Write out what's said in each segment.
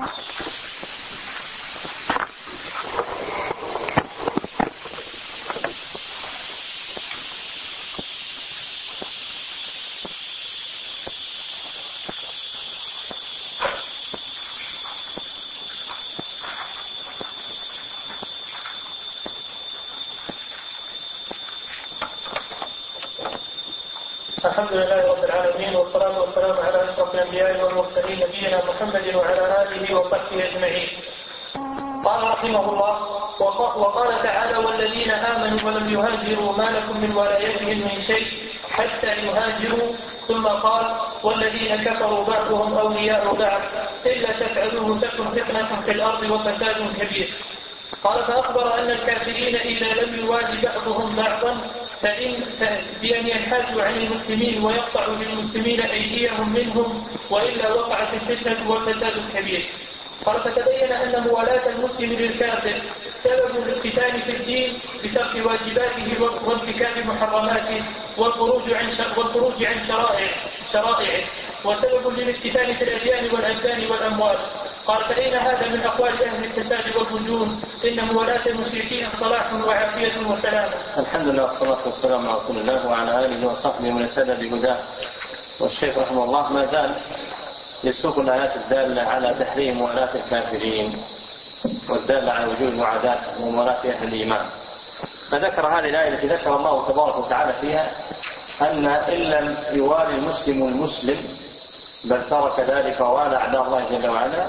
الحمد لله رب العالمين، والصلاة والسلام على أشرف الأنبياء والمرسلين نبينا محمد وعلى آله وصحبه أجمعين. قال رحمه الله: وقال تعالى: والذين آمنوا ولم يهاجروا ما لكم من ولايتهم من شيء حتى يهاجروا. ثم قال: والذين كفروا بعضهم أولياء بعض إلا تفعلوه تكن فتنة في الأرض وفساد كبير. قال: فأخبر أن الكافرين إذا لم يوالي بعضهم بعضا بأن ينحازوا عن المسلمين ويقطعوا للمسلمين أيديهم منهم، وإلا وقعت الفتنة والفساد الكبير. قال: فتبين أن موالاة المسلم للكافر سبب للقتال في الدين بترك واجباته وارتكاب محرماته والخروج عن شرائعه، وسبب للافتتان في الأديان والأبدان والأموال. قال: فإن هذا من أقوال أهل الفساد والفجور، إن موالاة المشركين صلاح وعافية وسلامة. الحمد لله والصلاة والسلام على رسول الله وعلى آله وصحبه ومن اهتدى بهداه. والشيخ رحمه الله ما زال يسوق الآيات الدالة على تحريم موالاة الكافرين والدالة على وجوب معاداة وموالاة أهل الإيمان. فذكر هذه الآية التي ذكر الله تبارك وتعالى فيها أن إن لم يوالي المسلم المسلم بل ترك ذلك ووالى أعداء الله جل وعلا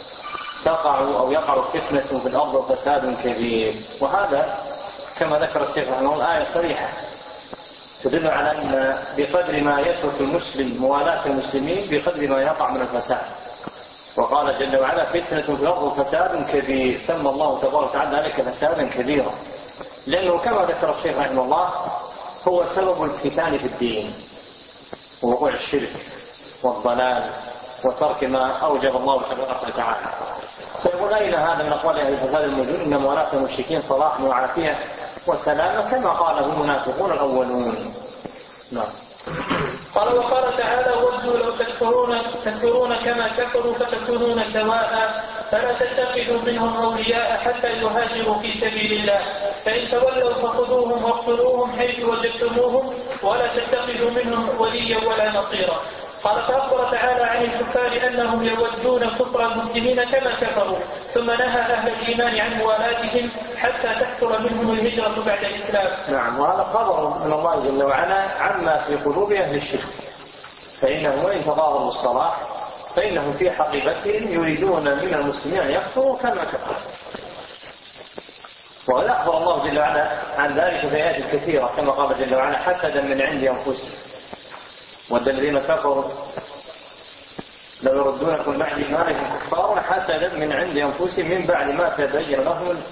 يقع فتنة في الأرض وفساد كبير. وهذا كما ذكر الشيخ رحمه الله آية صريحة تدل على أن بقدر ما يترك المسلم موالاة المسلمين بقدر ما يقع من الفساد. وقال جل وعلا: فتنة في الأرض وفساد كبير. سمى الله تبارك وتعالى ذلك فسادا كبيرا، لأنه كما ذكر الشيخ رحمه الله هو سبب الافتتان في الدين ووقوع الشرك والضلال وترك ما أوجب الله تبارك وتعالى. فيقول: أين هذا من أقوال أهل الفساد الموجود؟ إن موالاة المشركين صلاح وعافية وسلامة كما قاله المنافقون الأولون. نعم. قال: وقال تعالى: ودوا لو تكفرون كما كفروا فتكونون سواء فلا تتخذوا منهم أولياء حتى يهاجروا في سبيل الله، فإن تولوا فخذوهم واقتلوهم حيث وجدتموهم ولا تتخذوا منهم وليا ولا نصيرا. قال: فأخبر تعالى عن الكفار أنهم يودون كفر المسلمين كما كفروا، ثم نهى أهل الإيمان عن موالاتهم حتى تحصل منهم الهجرة بعد الإسلام. نعم. وهذا خبر من الله جل وعلا عما في قلوب أهل الشرك، فإنهم وإن تظاهروا الصلاح فإنهم في حقيقتهم يريدون من المسلمين أن يكفروا كما كفروا. وقد أخبر الله جل وعلا عن ذلك في آيات كثيرة كما قال جل وعلا: حسدا من عند أنفسهم ود الذين كفروا لو يردونكم بعد إيمانكم كفارا حسدا من عند أنفسهم من بعد ما تبين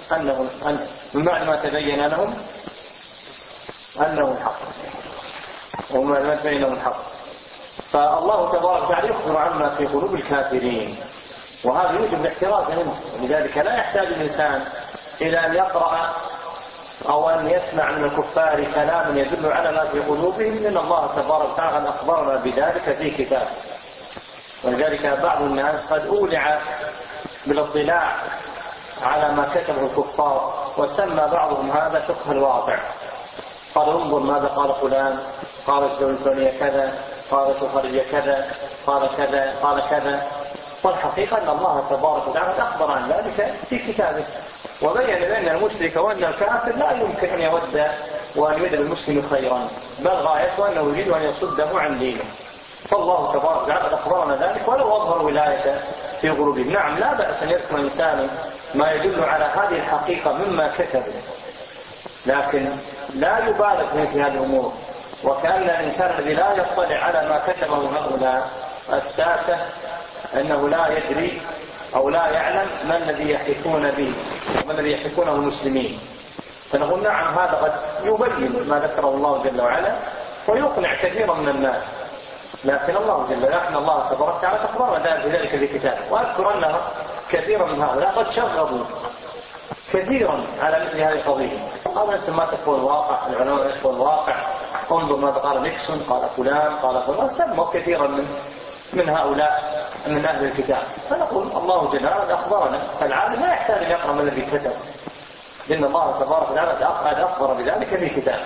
لهم أنهم حق وما تبين لهم الحق. فالله تبارك وتعالى يخبر عما في قلوب الكافرين، وهذا يوجب الاحتراز منه. لذلك لا يحتاج الإنسان إلى أن يقرأ أو أن يسمع من الكفار كلاما يدل على ما في قلوبهم، لأن الله تبارك وتعالى أخبرنا بذلك في كتابه. ولذلك بعض الناس قد أولع بالاطلاع على ما كتبه الكفار، وسمى بعضهم هذا فقه الواقع. قال: انظر ماذا قال فلان، قال الدولة الفلانية كذا، قالت الخارجية كذا، قال كذا، قال كذا. والحقيقة أن الله تبارك وتعالى أخبر عن ذلك في كتابه، وبين بأن المشرك وأن الكافر لا يمكن أن يود وأن يدعو المسلم خيرا، بل غايته أنه يريد أن يصده عن دينه. فالله تبارك وتعالى أخبرنا ذلك ولو أظهر ولاية في قلوبهم. نعم، لا بأس أن يذكر الإنسان ما يدل على هذه الحقيقة مما كتبه، لكن لا يبالغ في هذه الأمور. وكأن الإنسان الذي لا يطلع على ما كتبه هؤلاء الساسة أنه لا يدري أو لا يعلم ما الذي يحكون به وما الذي يحكونه المسلمين. فنقول: نعم، هذا قد يبين ما ذكره الله جل وعلا ويقنع كثيرا من الناس، لكن الله تبارك وتعالى أخبرنا ذلك في كتابه. وأذكر أن كثيرا من هؤلاء قد شغبوا كثيرا على مثل هذه القضية. قالوا: أنتم ما تكفوا الواقع، العلماء يكفوا الواقع، انظر ماذا قال نيكسون، قال فلان، قال فلان. سموا كثيرا من هؤلاء من أهل الكتاب، فنقول الله جل وعلا أخبرنا، فالعالم لا يحتاج أن يقرأ ما الذي كتب، لأن الله تبارك وتعالى أخبر بذلك في كتابه.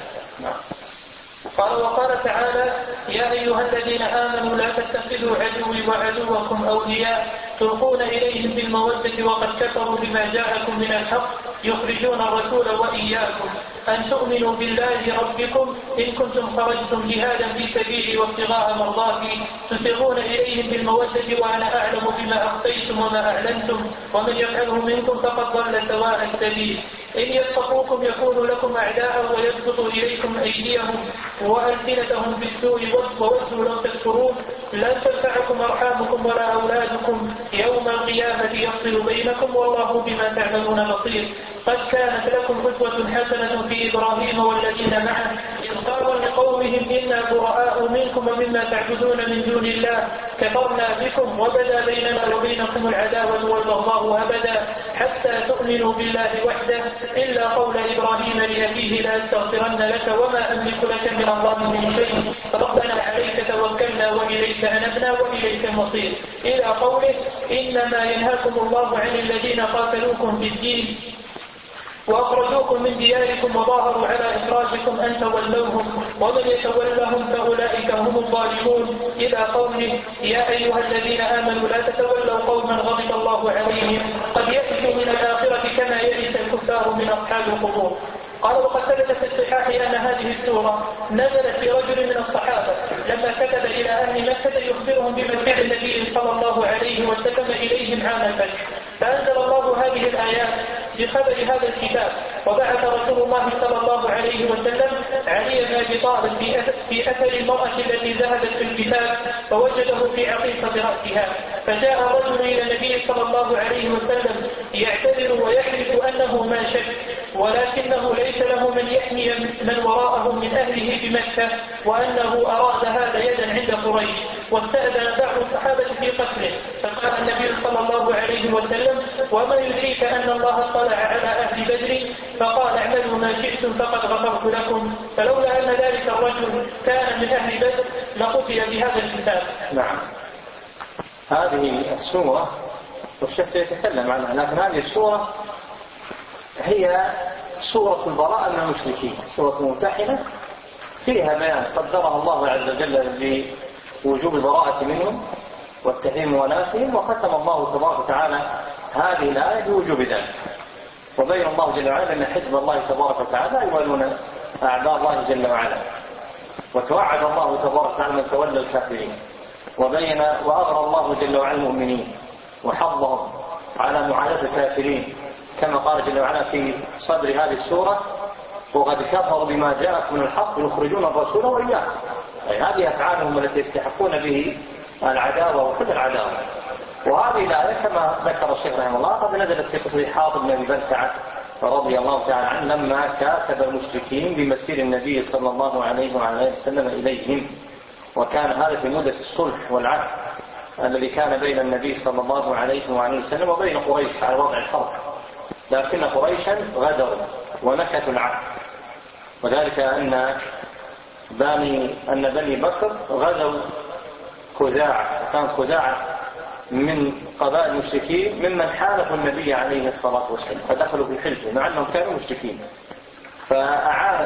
قال وقال تعالى يا أيها الذين آمنوا لا تتخذوا عدوي وعدوكم أولياء تلقون إليهم بالمودة وقد كفروا بما جاءكم من الحق يخرجون الرسول وإياكم أن تؤمنوا بالله ربكم إن كنتم خرجتم جهادا في سبيلي وابتغاء مرضاتي تسرون إليهم بالمودة وأنا أعلم بما أخفيتم وما أعلنتم ومن يفعله منكم فقد ضل سواء السبيل إن يثقفوكم يكونوا لكم أعداء ويبسطوا إليكم أيديهم وألسنتهم بالسوء وودوا لو تكفرون لن تنفعكم أرحامكم ولا أولادكم يوم القيامة يفصل بينكم والله بما تعملون بصير قد كانت لكم أسوة حسنة في إبراهيم والذين معه إذ قالوا لقومهم إنا براء منكم ومما تعبدون من دون الله كفرنا بكم وبدا بيننا وبينكم العداوة والبغضاء أبدا حتى تؤمنوا بالله وحده إلا قول إبراهيم لأبيه لا أستغفرن لك وما أملك لك من الله من شيء ربنا عليك توكلنا وإليك أنبنا وإليك المصير إلى قوله إنما ينهاكم الله عن الذين قاتلوكم في الدين وأخرجوكم من دياركم وظاهروا على إخراجكم أن تولوهم ومن يتولهم فأولئك هم الظالمون إلى قوله يا أيها الذين آمنوا لا تتولوا قوما غضب الله عليهم قد يئسوا من الآخرة كما يئس الكفار من أصحاب القبور. قال وقد ثبت في الصحاح أن هذه السورة نزلت في رجل من الصحابة لما كتب إلى أهل مكة يخبرهم بمسيح النبي صلى الله عليه وسلم إليهم عام الفتح فأنزل الله هذه الآيات بخبر هذا الكتاب وبعث رسول الله صلى الله عليه وسلم علي بن أبي طالب في أثر المرأة التي ذهبت في الكتاب فوجده في عقيصة رأسها فجاء رجل إلى النبي صلى الله عليه وسلم يعتذر ويحلف أنه ما شك ولكنه ليس له من يحمي من وراءه من أهله بمكة وأنه أراد هذا يدا عند قريش واستأذن بعض الصحابة في قتله فقال النبي صلى الله عليه وسلم وما يدريك أن الله اطلع على أهل بدر فقال اعملوا ما شئتم فقد غفرت لكم فلولا أن ذلك الرجل كان من أهل بدر لقتل بهذا الكتاب. نعم هذه السورة والشيخ سيتكلم عنها لكن هذه السورة هي سورة البراءة من المشركين سورة ممتحنة فيها بيان صدرها الله عز وجل بوجوب البراءة منهم والتحريم ونافهم وختم الله تبارك وتعالى هذه الآية بوجوب ذلك وبين الله جل وعلا أن حزب الله تبارك وتعالى يوالون أعداء الله جل وعلا وتوعد الله تبارك وتعالى من تولى الكافرين وبين وأغرى الله جل وعلا المؤمنين وحضهم على معاداة الكافرين كما قال جل وعلا في صدر هذه السورة وقد كفروا بما جاءكم من الحق يخرجون الرسول وإياكم أي هذه أفعالهم التي يستحقون به العداوة وكل العداوة. وهذه الآية كما ذكر الشيخ رحمه الله قد نزلت في قصة حاطب بن أبي بلتعة رضي الله تعالى عنه لما كاتب المشركين بمسير النبي صلى الله عليه وعلى آله وسلم إليهم وكان هذا في مدة الصلح والعهد الذي كان بين النبي صلى الله عليه وعلى وسلم وبين قريش على وضع الحرب لكن قريشا غدروا ونكثوا العهد وذلك أن بني بكر غزوا خزاعة وكانت خزاعة من قبائل المشركين ممن حالفوا النبي عليه الصلاة والسلام فدخلوا في حلفه مع أنهم كانوا مشركين فأعانت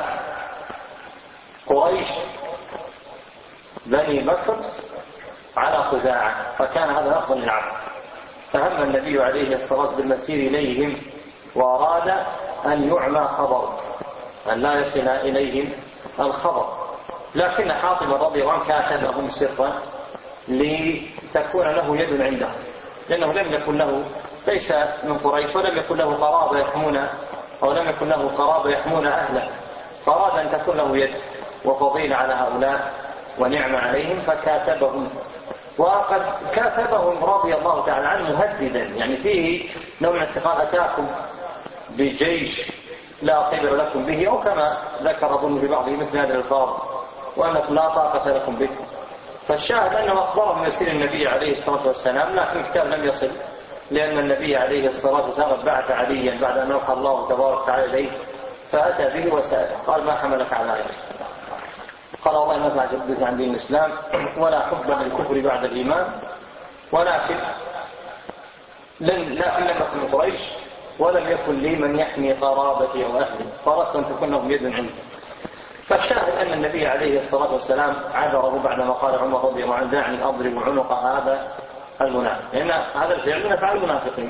قريش بني بكر على خزاعة فكان هذا نقضا للعهد فهم النبي عليه الصلاة والسلام بالمسير إليهم وأراد أن يعمى خبر أن لا يصل إليهم الخبر لكن حاطب رضي الله عنه كاتبهم سرا لتكون له يد عنده لأنه لم يكن له ليس من قريش ولم يكن له قرابة يحمون أو لم يكن له قرابة يحمون أهله فأراد أن تكون له يد وفضيلة على هؤلاء ونعم عليهم فكاتبهم وقد كاتبهم رضي الله تعالى عنه مهددا يعني فيه نوع من اعتقاد أتاكم بجيش لا قبل لكم به أو كما ذكر أظن في بعضه مثل هذا الفاظ وأنكم لا طاقة لكم به فالشاهد أنه أخبرهم من سير النبي عليه الصلاة والسلام لكن الكتاب لم يصل لأن النبي عليه الصلاة والسلام بعث عليا بعد أن أوحى الله تبارك وتعالى إليه فأتى به وسأله قال ما حملك على ذلك قال والله ما فعلت عن دين الإسلام ولا حب للكفر بعد الإيمان ولكن لم أكن من قريش ولم يكن لي من يحمي قرابتي وأهلي، فأردت أن تكون لهم يد عندي. فالشاهد أن النبي عليه الصلاة والسلام عذره بعدما قال عمر رضي الله عنه: دعني أضرب عنق هذا المنافق، لأن هذا الفعل من أفعال المنافقين.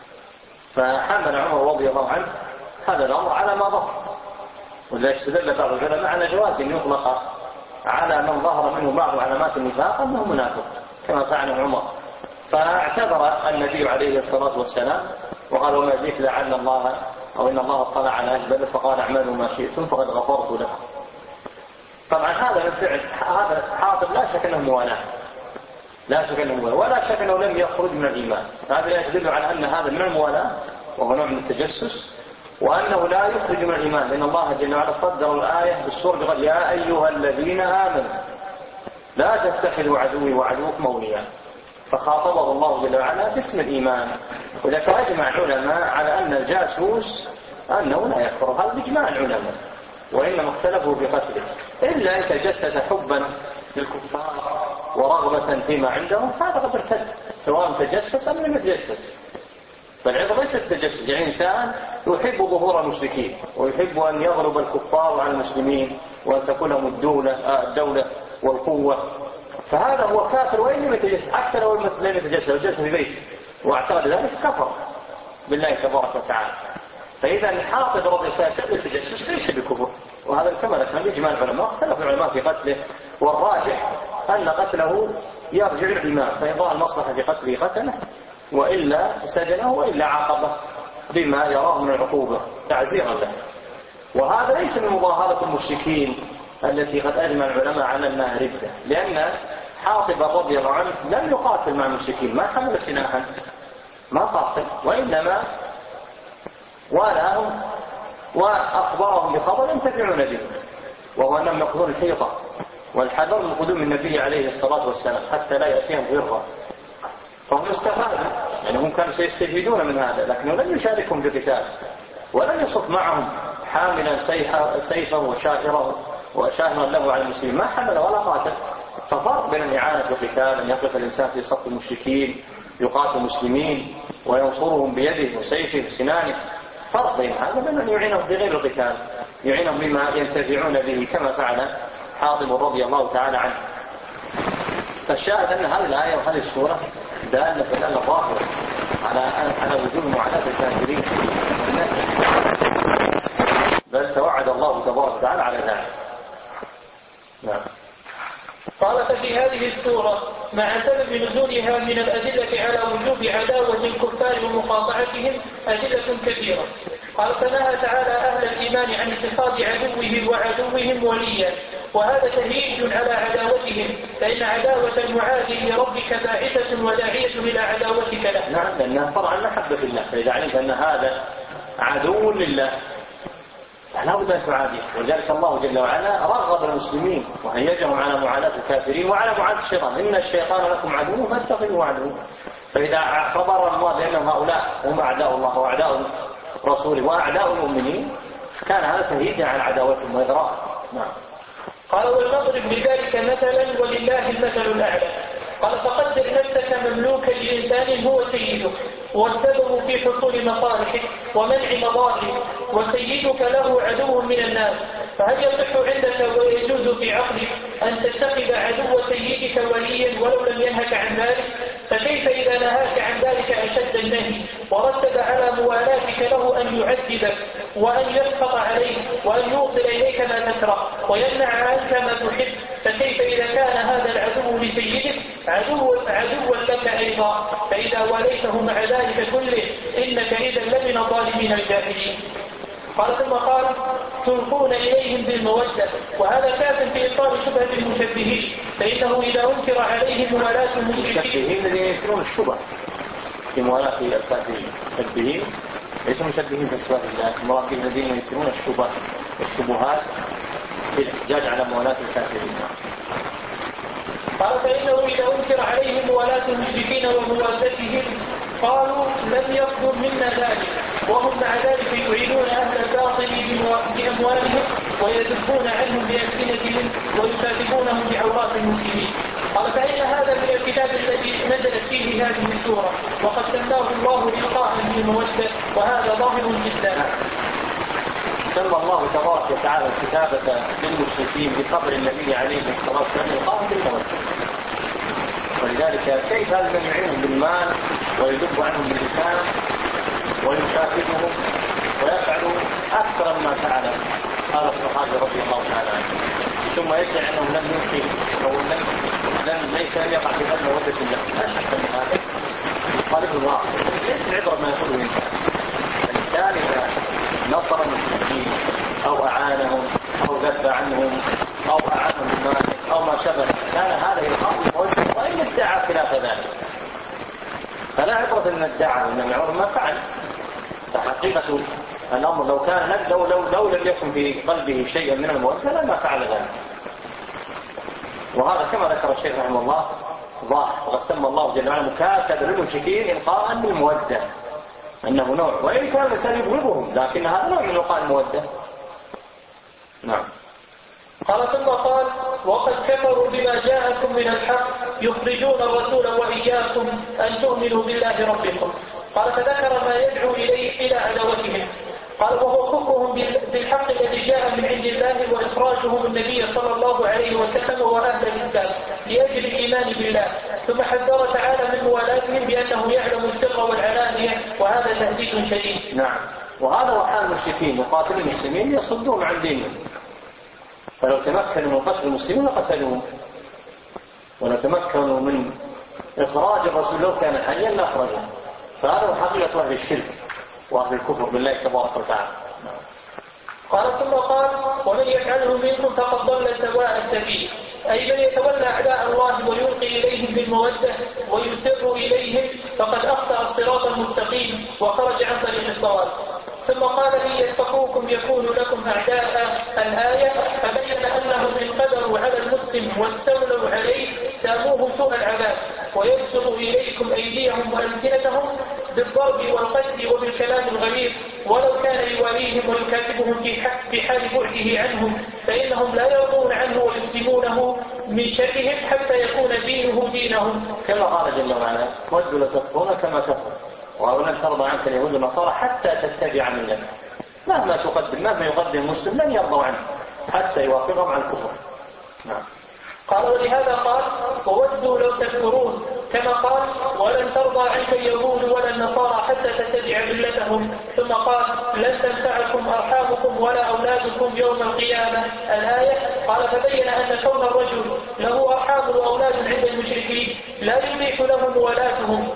فحمل عمر رضي الله عنه هذا الأمر على ما ظهر، ولذلك استدل بعض العلماء على جواز أن يطلق على من ظهر منه بعض علامات النفاق أنه منافق كما فعل عمر. فاعتذر النبي عليه الصلاة والسلام وقال: وما ذيك لعل الله أو إن الله اطلع على أهل بدر فقال: اعملوا ما شئتم فقد غفرت لكم. طبعا هذا الفعل هذا حاطب لا شك أنه موالاه، لا شك أنه موالاه، ولا شك أنه لم يخرج من الإيمان. هذا يدل على أن هذا من الموالاه وهو نوع من التجسس، وأنه لا يخرج من الإيمان، لأن الله جل وعلا صدر الآية بالسورة قال: يا أيها الذين آمنوا لا تتخذوا عدوي وعدوكم أولياء. فخاطبه الله جل وعلا باسم الإيمان. وذلك أجمع العلماء على أن الجاسوس أنه لا يكفر، هذا بإجماع العلماء، وإنما اختلفوا في قتله، إلا أن تجسس حبا للكفار ورغبة فيما عندهم، هذا قد ارتد سواء تجسس أم لم يتجسس. فالعبرة ليست التجسس، يعني إنسان يحب ظهور المشركين ويحب أن يغلب الكفار على المسلمين وأن تكون لهم الدولة والقوة، فهذا هو كافر وإن لم يتجسس، حتى لو لم يتجسس وجلس في بيته واعتقد ذلك كفر بالله تبارك وتعالى. فإذا حاطب رضي الله عنه التجسس ليس بكفر، وهذا كما ذكرنا بإجماع العلماء. اختلف العلماء في قتله، والراجح أن قتله يرجع الإيمان، فإن ظهر المصلحة في قتله قتله، وإلا سجنه، وإلا عاقبه بما يراه من العقوبة تعزيرا له. وهذا ليس من مظاهرة المشركين التي قد أجمع العلماء على أنها ردة، لأن حاطب رضي الله عنه لم يقاتل مع المشركين، ما حمل سلاحا، ما قاتل، وإنما والاهم وأخبرهم بخبر ينتفعون به، وهو أنهم يأخذون الحيطة والحذر من قدوم النبي عليه الصلاة والسلام حتى لا يأتيهم غرة. فهم استفادوا، يعني هم كانوا سيستفيدون من هذا، لكنه لم يشاركهم في القتال ولم يصف معهم حاملا سيفه وشاهرا له على المسلمين، ما حمل ولا قاتل. ففرق بين الإعانة في القتال، أن يقف الإنسان في صف المشركين يقاتل المسلمين وينصرهم بيده وسيفه وسنانه، فرق بين هذا بين أن يعينهم في غير القتال، يعينهم بما ينتفعون به كما فعل حاطب رضي الله تعالى عنه. فالشاهد أن هذه الآية وهذه السورة دالة ظاهرة على وجوب معاداة الكافرين، بل توعد الله تبارك وتعالى على ذلك. نعم. قال: ففي هذه السورة مع سبب نزولها من الأدلة على وجوب عداوة الكفار ومقاطعتهم أدلة كثيرة. قال: فنهى تعالى أهل الإيمان عن اتخاذ عدوهم وعدوهم وليا، وهذا تهيج على عداوتهم، فإن عداوة المعادي لربك باعثة وداعية إلى عداوتك له. نعم، لأنها طبعا محبة الله، فإذا علمت أن هذا عدو لله لا بد أن تعاديه. ولذلك الله جل وعلا رغب المسلمين وهيجهم على معاداة الكافرين وعلى معاداة الشيطان: إن الشيطان لكم عدو فاتخذوه عدوا. فإذا خبر الله بأن هؤلاء هم أعداء الله وأعداء رسوله وأعداء المؤمنين، كان هذا تهيجا على عداوتهم وإغراء. نعم. قال: والمضرب بذلك مثلا ولله المثل الأعلى. قال: فقدر نفسك مملوكا لإنسان هو سيدك والسبب في حصول مصالحك ومنع مضارك، وسيدك له عدو من الناس، فهل يصح عندك ويجوز في عقلك أن تتخذ عدو سيدك وليا ولو لم ينهك عن ذلك؟ فكيف إذا نهاك عن ذلك أشد النهي ورتب على موالاتك له أن يعذبك وأن يسخط عليك وأن يوصل إليك ما تكره ويمنع عنك ما تحب؟ فكيف إذا كان هذا العدو لسيدك عدوا لك أيضا؟ فإذا وليته مع ذلك كله إنك إذا لمن الظالمين الجاهلين. قال: ثم قال: تلقون إليهم بالمودة، وهذا كاف في إبطال شبهة المشبهين، فإنه إذا أنكر عليهم موالاة المشركين الذين يسرون الشبه في موالاة الكافرين، المشبهين ليسوا مشبهين في صفات الله، المراد الذين يسرون الشبه والشبهات في الاحتجاج على موالاة الكافرين. قال: فإنه إذا أنكر عليهم موالاة المشركين وموالاتهم قالوا لم يصدر منا ذلك، وهم مع ذلك يعينون أهل الباطل بأموالهم ويذبون عنهم بألسنتهم ويكاتبونهم بعورات المسلمين. قال فإن هذا من الكتاب الذي نزلت فيه هذه السورة وقد سماه الله لقاء بالمودة وهذا ظاهر جدا. سمى الله تبارك وتعالى الكتابة للمشركين بقبر النبي عليه الصلاة والسلام لقاء بالمودة. ولذلك كيف هذا من يعينهم بالمال ويذب عنهم باللسان ويكافئهم ويفعل أكثر مما فعل هذا الصحابي رضي الله تعالى عنه، ثم يدعي أنه لم يمكن أو ليس لم يقع في قلب مودة الله. لا شك من هذا يخالف الواقع. ليس العبرة ما يقوله الإنسان إذا نصر المشركين أو أعانهم أو ذب عنهم أو أعانهم بالمال أو ما شابه كان هذا يخالف المودة، وإن ادعى خلاف ذلك فلا عبرة من الدعوة، إنما يعرف ما فعل. فحقيقة الأمر لو كان لو لم يكن في قلبه شيء من المودة لما فعل ذلك. وهذا كما ذكر الشيخ رحمه الله ظاهر، وقد سمى الله جل وعلا مكاتبة للمشركين إلقاء بالمودة أنه نوع، وإن كان الإنسان يبغضهم لكن هذا نوع من إلقاء المودة. نعم. قال ثم قال وقد كفروا بما جاءكم من الحق يخرجون الرسول وإياكم أن تؤمنوا بالله ربكم. قال فذكر ما يدعو إليه إلى عداوتهم. قال وهو كفرهم بالحق الذي جاء من عند الله وإخراجهم النبي صلى الله عليه وسلم وأهل الإسلام لأجل الإيمان بالله. ثم حذر تعالى من موالاتهم بأنه يعلم السر والعلانية وهذا تهديد شديد. نعم. وهذا وحال المشركين يقاتل المسلمين يصدون عن دينهم، فلو تمكنوا من قتل المسلمين لقتلوهم، ولو تمكنوا من إخراج الرسول لو كان حيا لأخرجه. فهذا هو حقيقة أهل الشرك وأهل الكفر بالله تبارك وتعالى. قال ثم قال ومن يفعله منكم فقد ضل سواء السبيل، أي من يتولى أعداء الله ويلقي إليهم بالمودة ويسر إليهم فقد أخطأ الصراط المستقيم وخرج عن طريق الصواب. ثم قال إن يتقوكم يكونوا لكم أعداء الآية، فبين أنهم إن قدروا على المسلم واستولوا عليه ساموه سوء العذاب ويبسطوا إليكم أيديهم وألسنتهم بالضرب والقتل وبالكلام الغليظ، ولو كان يواليهم ويكاتبهم في حال بعده عنهم فإنهم لا يرضون عنه ويسلمونه من شرهم حتى يكون دينه دينهم. كما قال جل وعلا ودوا لتكفرون كما كفروا ولن ترضى عنك اليهود والنصارى حتى تتبع ملتهم. مهما يقدم المسلم لن يرضوا عنه حتى يوافقهم على الكفر. نعم. قال ولهذا قال وودوا لو تكفرون، كما قال ولن ترضى عنك اليهود ولا النصارى حتى تتبع ملتهم. ثم قال لن تنفعكم أرحامكم ولا أولادكم يوم القيامة الآية. قال فبين أن كون الرجل له أرحام وأولاد عند المشركين لا يبيح لهم موالاتهم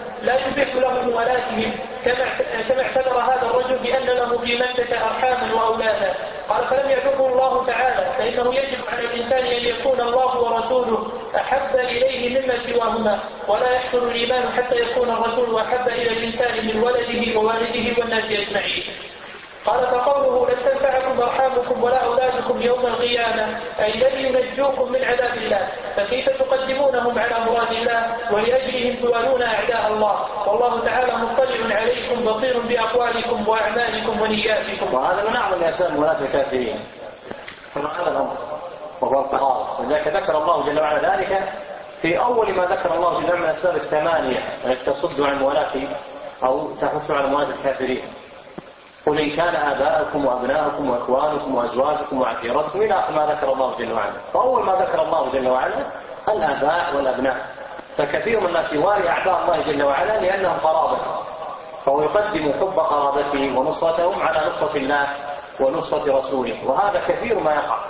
كما اعتبر هذا الرجل بأن له في مكة أرحاما وأولادا. قال فلم يعذره الله تعالى، فإنه يجب على الإنسان أن يكون الله ورسوله أحب إليه مما سواهما، ولا يحصل الإيمان حتى يكون الرسول أحب إلى الإنسان من ولده ووالده والناس أجمعين. قال فقوله لن تنفعكم أرحامكم ولا أولادكم يوم القيامة أي لن ينجوكم من عذاب الله، فكيف تقدمونهم على مراد الله ولأجلهم توالون أعداء الله، والله تعالى مطلع عليكم بصير بأقوالكم وأعمالكم ونياتكم. وهذا من أعظم أسباب ولاة الكافرين هذا الأمر وهو القرار، ولذلك ذكر الله جل وعلا ذلك في أول ما ذكر الله جل وعلا من الأسباب الثمانية التي تصد عن ولاة أو تحث على ولاة الكافرين. قل إن كان آباءكم وأبناءكم وإخوانكم وأزواجكم وعشيرتكم إلى آخر ما ذكر الله جل وعلا. فأول ما ذكر الله جل وعلا الآباء والأبناء، فكثير من الناس يوالي أعداء الله جل وعلا لأنهم قرابته، فهو يقدم حب قرابته ونصرتهم على نصرة الله ونصرة رسوله. وهذا كثير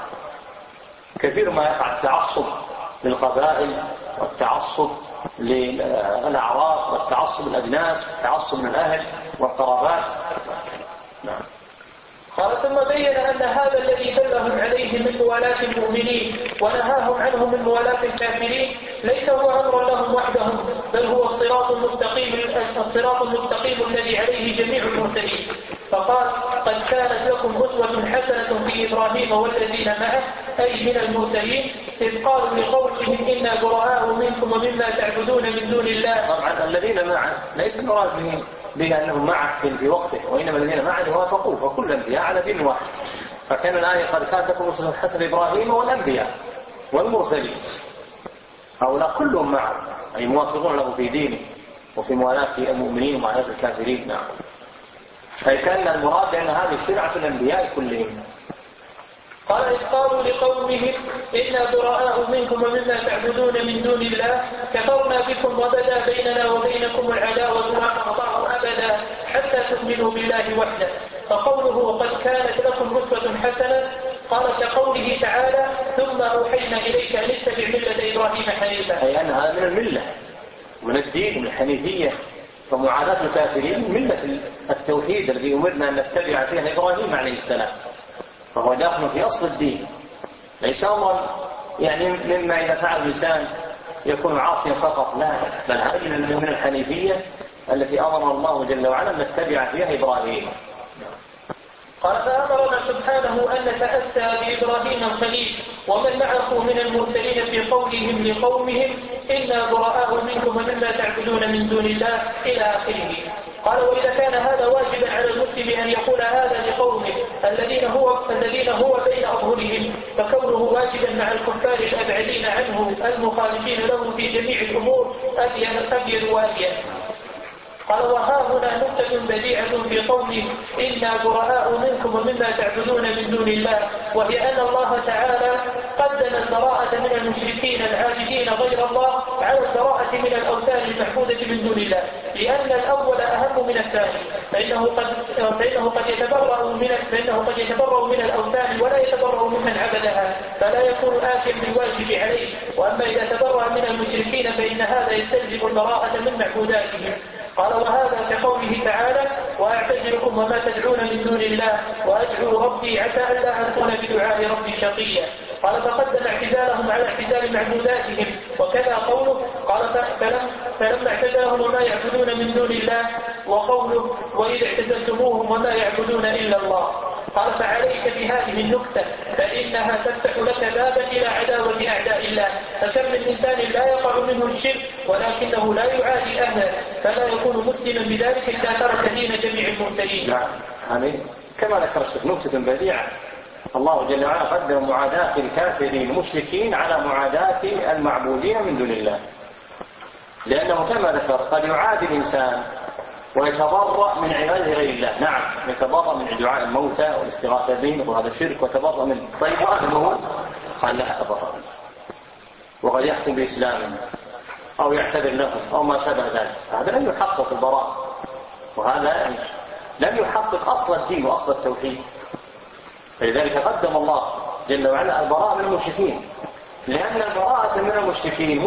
ما يقع التعصب للقبائل والتعصب للأعراض والتعصب للأجناس والتعصب للأهل والقرابات. نعم. قال ثم بين أن هذا الذي دلهم عليه من موالاة المؤمنين ونهاهم عنه من موالاة الكافرين ليس هو أمر لهم وحدهم، بل هو الصراط المستقيم الذي عليه جميع المرسلين. فقال قد كانت لكم أسوة حسنة في إبراهيم والذين معه أي من المرسلين إذ قالوا لقومهم إنا براء منكم ومما تعبدون من دون الله. طبعا الذين معه ليس المراد بأنهم معه في وقته، وإنما الذين معه وافقوه، فكل الأنبياء على دين واحد. فكان الآية قد كانت لكم أسوة حسنة إبراهيم والأنبياء والمرسلين. هؤلاء كلهم معه أي موافقون له في دينه وفي موالاة المؤمنين ومعاداة الكافرين. نعم. أي كأن المراد أن هذه شرعة الأنبياء كلهم. قال إذ قالوا لقومهم إنا براء منكم ومما تعبدون من دون الله كفرنا بكم وبدا بيننا وبينكم العداوة والبغضاء أبدا حتى تؤمنوا بالله وحده. فقوله قد كانت لكم أسوة حسنة قال كقوله تعالى ثم أوحينا إليك أن اتبع ملة إبراهيم حنيفا، أي أن هذا من الملة من الدين من الحنيفية. فمعاداة الكافرين ملة التوحيد الذي أمرنا أن نتبع فيها إبراهيم عليه السلام، فهو داخل في أصل الدين، ليس أمرا يعني مما إذا فعل الإنسان يكون عاصيا فقط، لا، بل هذه من الحنيفية التي أمر الله جل وعلا أن نتبع فيها إبراهيم. قال فأمرنا سبحانه أن نتأسى بإبراهيم الخليل ومن معه من المرسلين في قولهم لقومهم إنا براء منكم ومما تعبدون من دون الله إلى آخره. قال وإذا كان هذا واجبا على المسلم أن يقول هذا لقومه الذين هو بين أظهرهم، فكونه واجبا مع الكفار الأبعدين عنه المخالفين له في جميع الأمور أبين وابين. قال وها هنا نكتة بديعة في قوله إنا براء منكم ومما تعبدون من دون الله، وهي أن الله تعالى قدم البراءة من المشركين العابدين غير الله على البراءة من الأوثان المعبودة من دون الله، لأن الأول أهم من الثاني، فإنه قد يتبرأ من الأوثان ولا يتبرأ ممن عبدها، فلا يكون آثم بالواجب عليه. وأما إذا تبرأ من المشركين فإن هذا يستلزم البراءة من معبوداتهم. قال وهذا كقوله تعالى وأعتزلكم وما تدعون من دون الله وأدعو ربي عسى ألا أكون بدعاء ربي شقيا. قال فقدم اعتزالهم على اعتزال معبوداتهم. وكذا قوله قال فلما اعتزلهم وما يعبدون من دون الله، وقوله وإذا اعتزلتموهم وما يعبدون إلا الله. قال فعليك بهذه النكتة فإنها تفتح لك بابا إلى عداوة أعداء الله، فكم من إنسان لا يقع منه الشرك ولكنه لا يعادي أهله، فلا يكون مسلما بذلك إذا ترك دين جميع المرسلين. نعم. آمين. كما ذكر الشيخ نكتة بديعة، الله جل وعلا قدم معاداة الكافرين المشركين على معاداة المعبودين من دون الله، لأنه كما ذكر قد يعادي الإنسان ويتبرأ من عباده غير الله. نعم، يتبرأ من دعاء الموتى والاستغاثة بهم وهذا الشرك وتبرأ منه. طيب أهله قال لا أبرأ، وقد يحكم بإسلامه أو يعتذر لهم أو ما شابه ذلك، هذا لم يحقق البراء، وهذا لم يحقق أصل الدين وأصل التوحيد. فلذلك قدم الله جل وعلا البراءة من المشركين، لأن البراءة من المشركين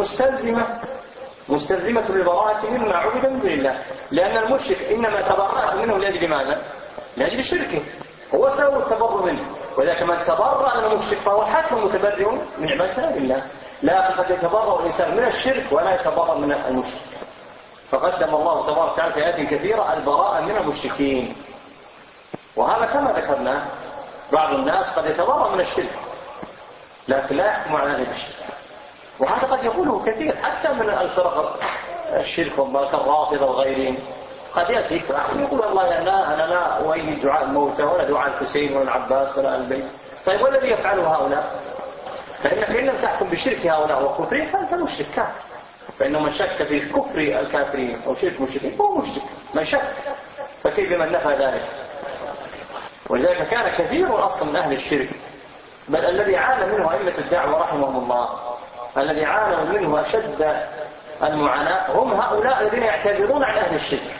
مستلزمة للبراءة مما عبد من دون الله، لأن المشرك إنما تبرأ منه لأجل ماذا؟ لأجل شركه، هو سبب التبرؤ منه. وذلك من تبرأ من المشرك فهو حتى متبرئ من عبادة الله، لكن قد يتبرأ الإنسان من الشرك ولا يتبرأ من المشرك. فقدم الله تبارك وتعالى في آيات كثيرة البراءة من المشركين. وهذا كما ذكرنا بعض الناس قد يتبرأ من الشرك لكن لا يحكم على ذلك الشرك، وهذا قد يقوله كثير حتى من الفرق الشرك كالرافضة وغيرهم. قد يأتي يقول والله أنا لا أؤيد دعاء الموتى ولا دعاء الحسين ولا العباس ولا البيت. طيب والذي يفعله هؤلاء؟ فإنك إن لم تحكم بشرك هؤلاء وكفرهم فأنت مشرك كافر، فإنه من شك في كفر الكافرين أو شرك مشركين هو مشرك من شك، فكيف بمن نفى ذلك؟ ولذلك كان كثير أصلا من أهل الشرك، بل الذي عانى منه أئمة الدعوة رحمهم الله، الذي عانوا منه أشد المعاناة هم هؤلاء الذين يعتذرون عن أهل الشرك.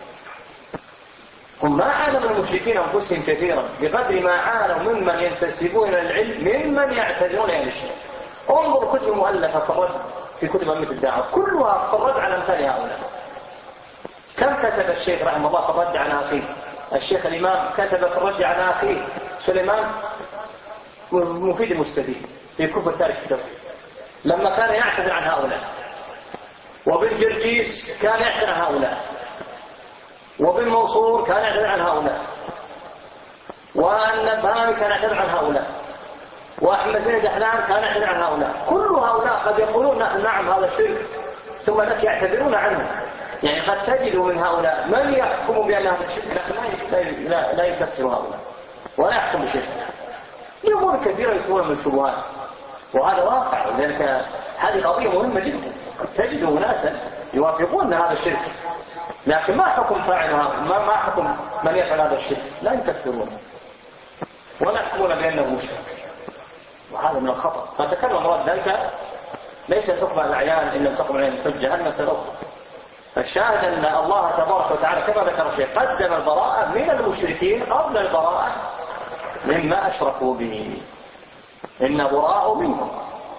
هم ما عانوا من المشركين أنفسهم كثيرا بقدر ما عانوا ممن ينتسبون إلى العلم ممن يعتذرون عن الشرك. انظر كتب مؤلفة في الرد في كتب أئمة الدعوة كلها في الرد على أمثال هؤلاء. كم كتب الشيخ رحمه الله في الرد على أخيه؟ الشيخ الإمام كتب في الرد على أخيه سليمان مفيد المستفيد في كفر تارك التوحيد لما كان يعتذر عن هؤلاء، وابن جرجيس كان يعتذر عن هؤلاء، وابن منصور كان يعتذر عن هؤلاء، والنبهاني كان يعتذر عن هؤلاء، وأحمد بن دحلان كان يعتذر عن هؤلاء. كل هؤلاء قد يقولون نعم هذا الشرك ثم لك يعتذرون عنه. يعني قد تجد من هؤلاء من يحكم بأن هذا الشرك لا يكفر هؤلاء ولا يحكم بشرك لأمور كثيرة يكون من الشبهات، وهذا واقع. لذلك هذه قضية مهمة جدا. تجد ناسا يوافقون هذا الشرك، لكن ما حكم فاعلها، ما حكم من يفعل هذا الشرك؟ لا يكفرون ولا يحكمون بأنه مشرك، وهذا من الخطأ. فتكلم مراد ذلك ليس الحكم على الأعيان إن لم تقم عليهم الحجة، المسألة أخرى. الشاهد أن الله تبارك وتعالى كما ذكر شيء قدم البراءة من المشركين قبل البراءة مما أشركوا به. إن براء منكم.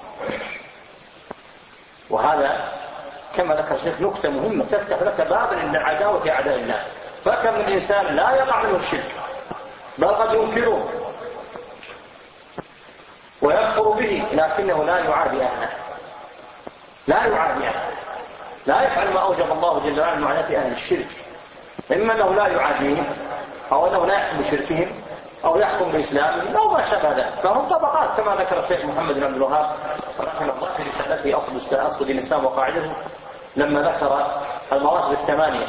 وهذا كما ذكر الشيخ نكتة مهمة تفتح لك بابا من عداوة أعداء الله. فكم من إنسان لا يقع منه الشرك بل قد ينكره ويكفر به، لكنه لا يعادي أهله، لا يعادي أهله، لا يفعل ما أوجب الله جل وعلا من معاناة أهل الشرك. إما أنه لا يعاديهم، أو أنه لا يحكم بشركهم، أو يحكم بإسلامهم، أو ما شابه ذلك. فهم طبقات كما ذكر الشيخ محمد بن عبد الوهاب رحمه الله في رسالته أصل دين الإسلام وقاعدته لما ذكر المراتب الثمانية.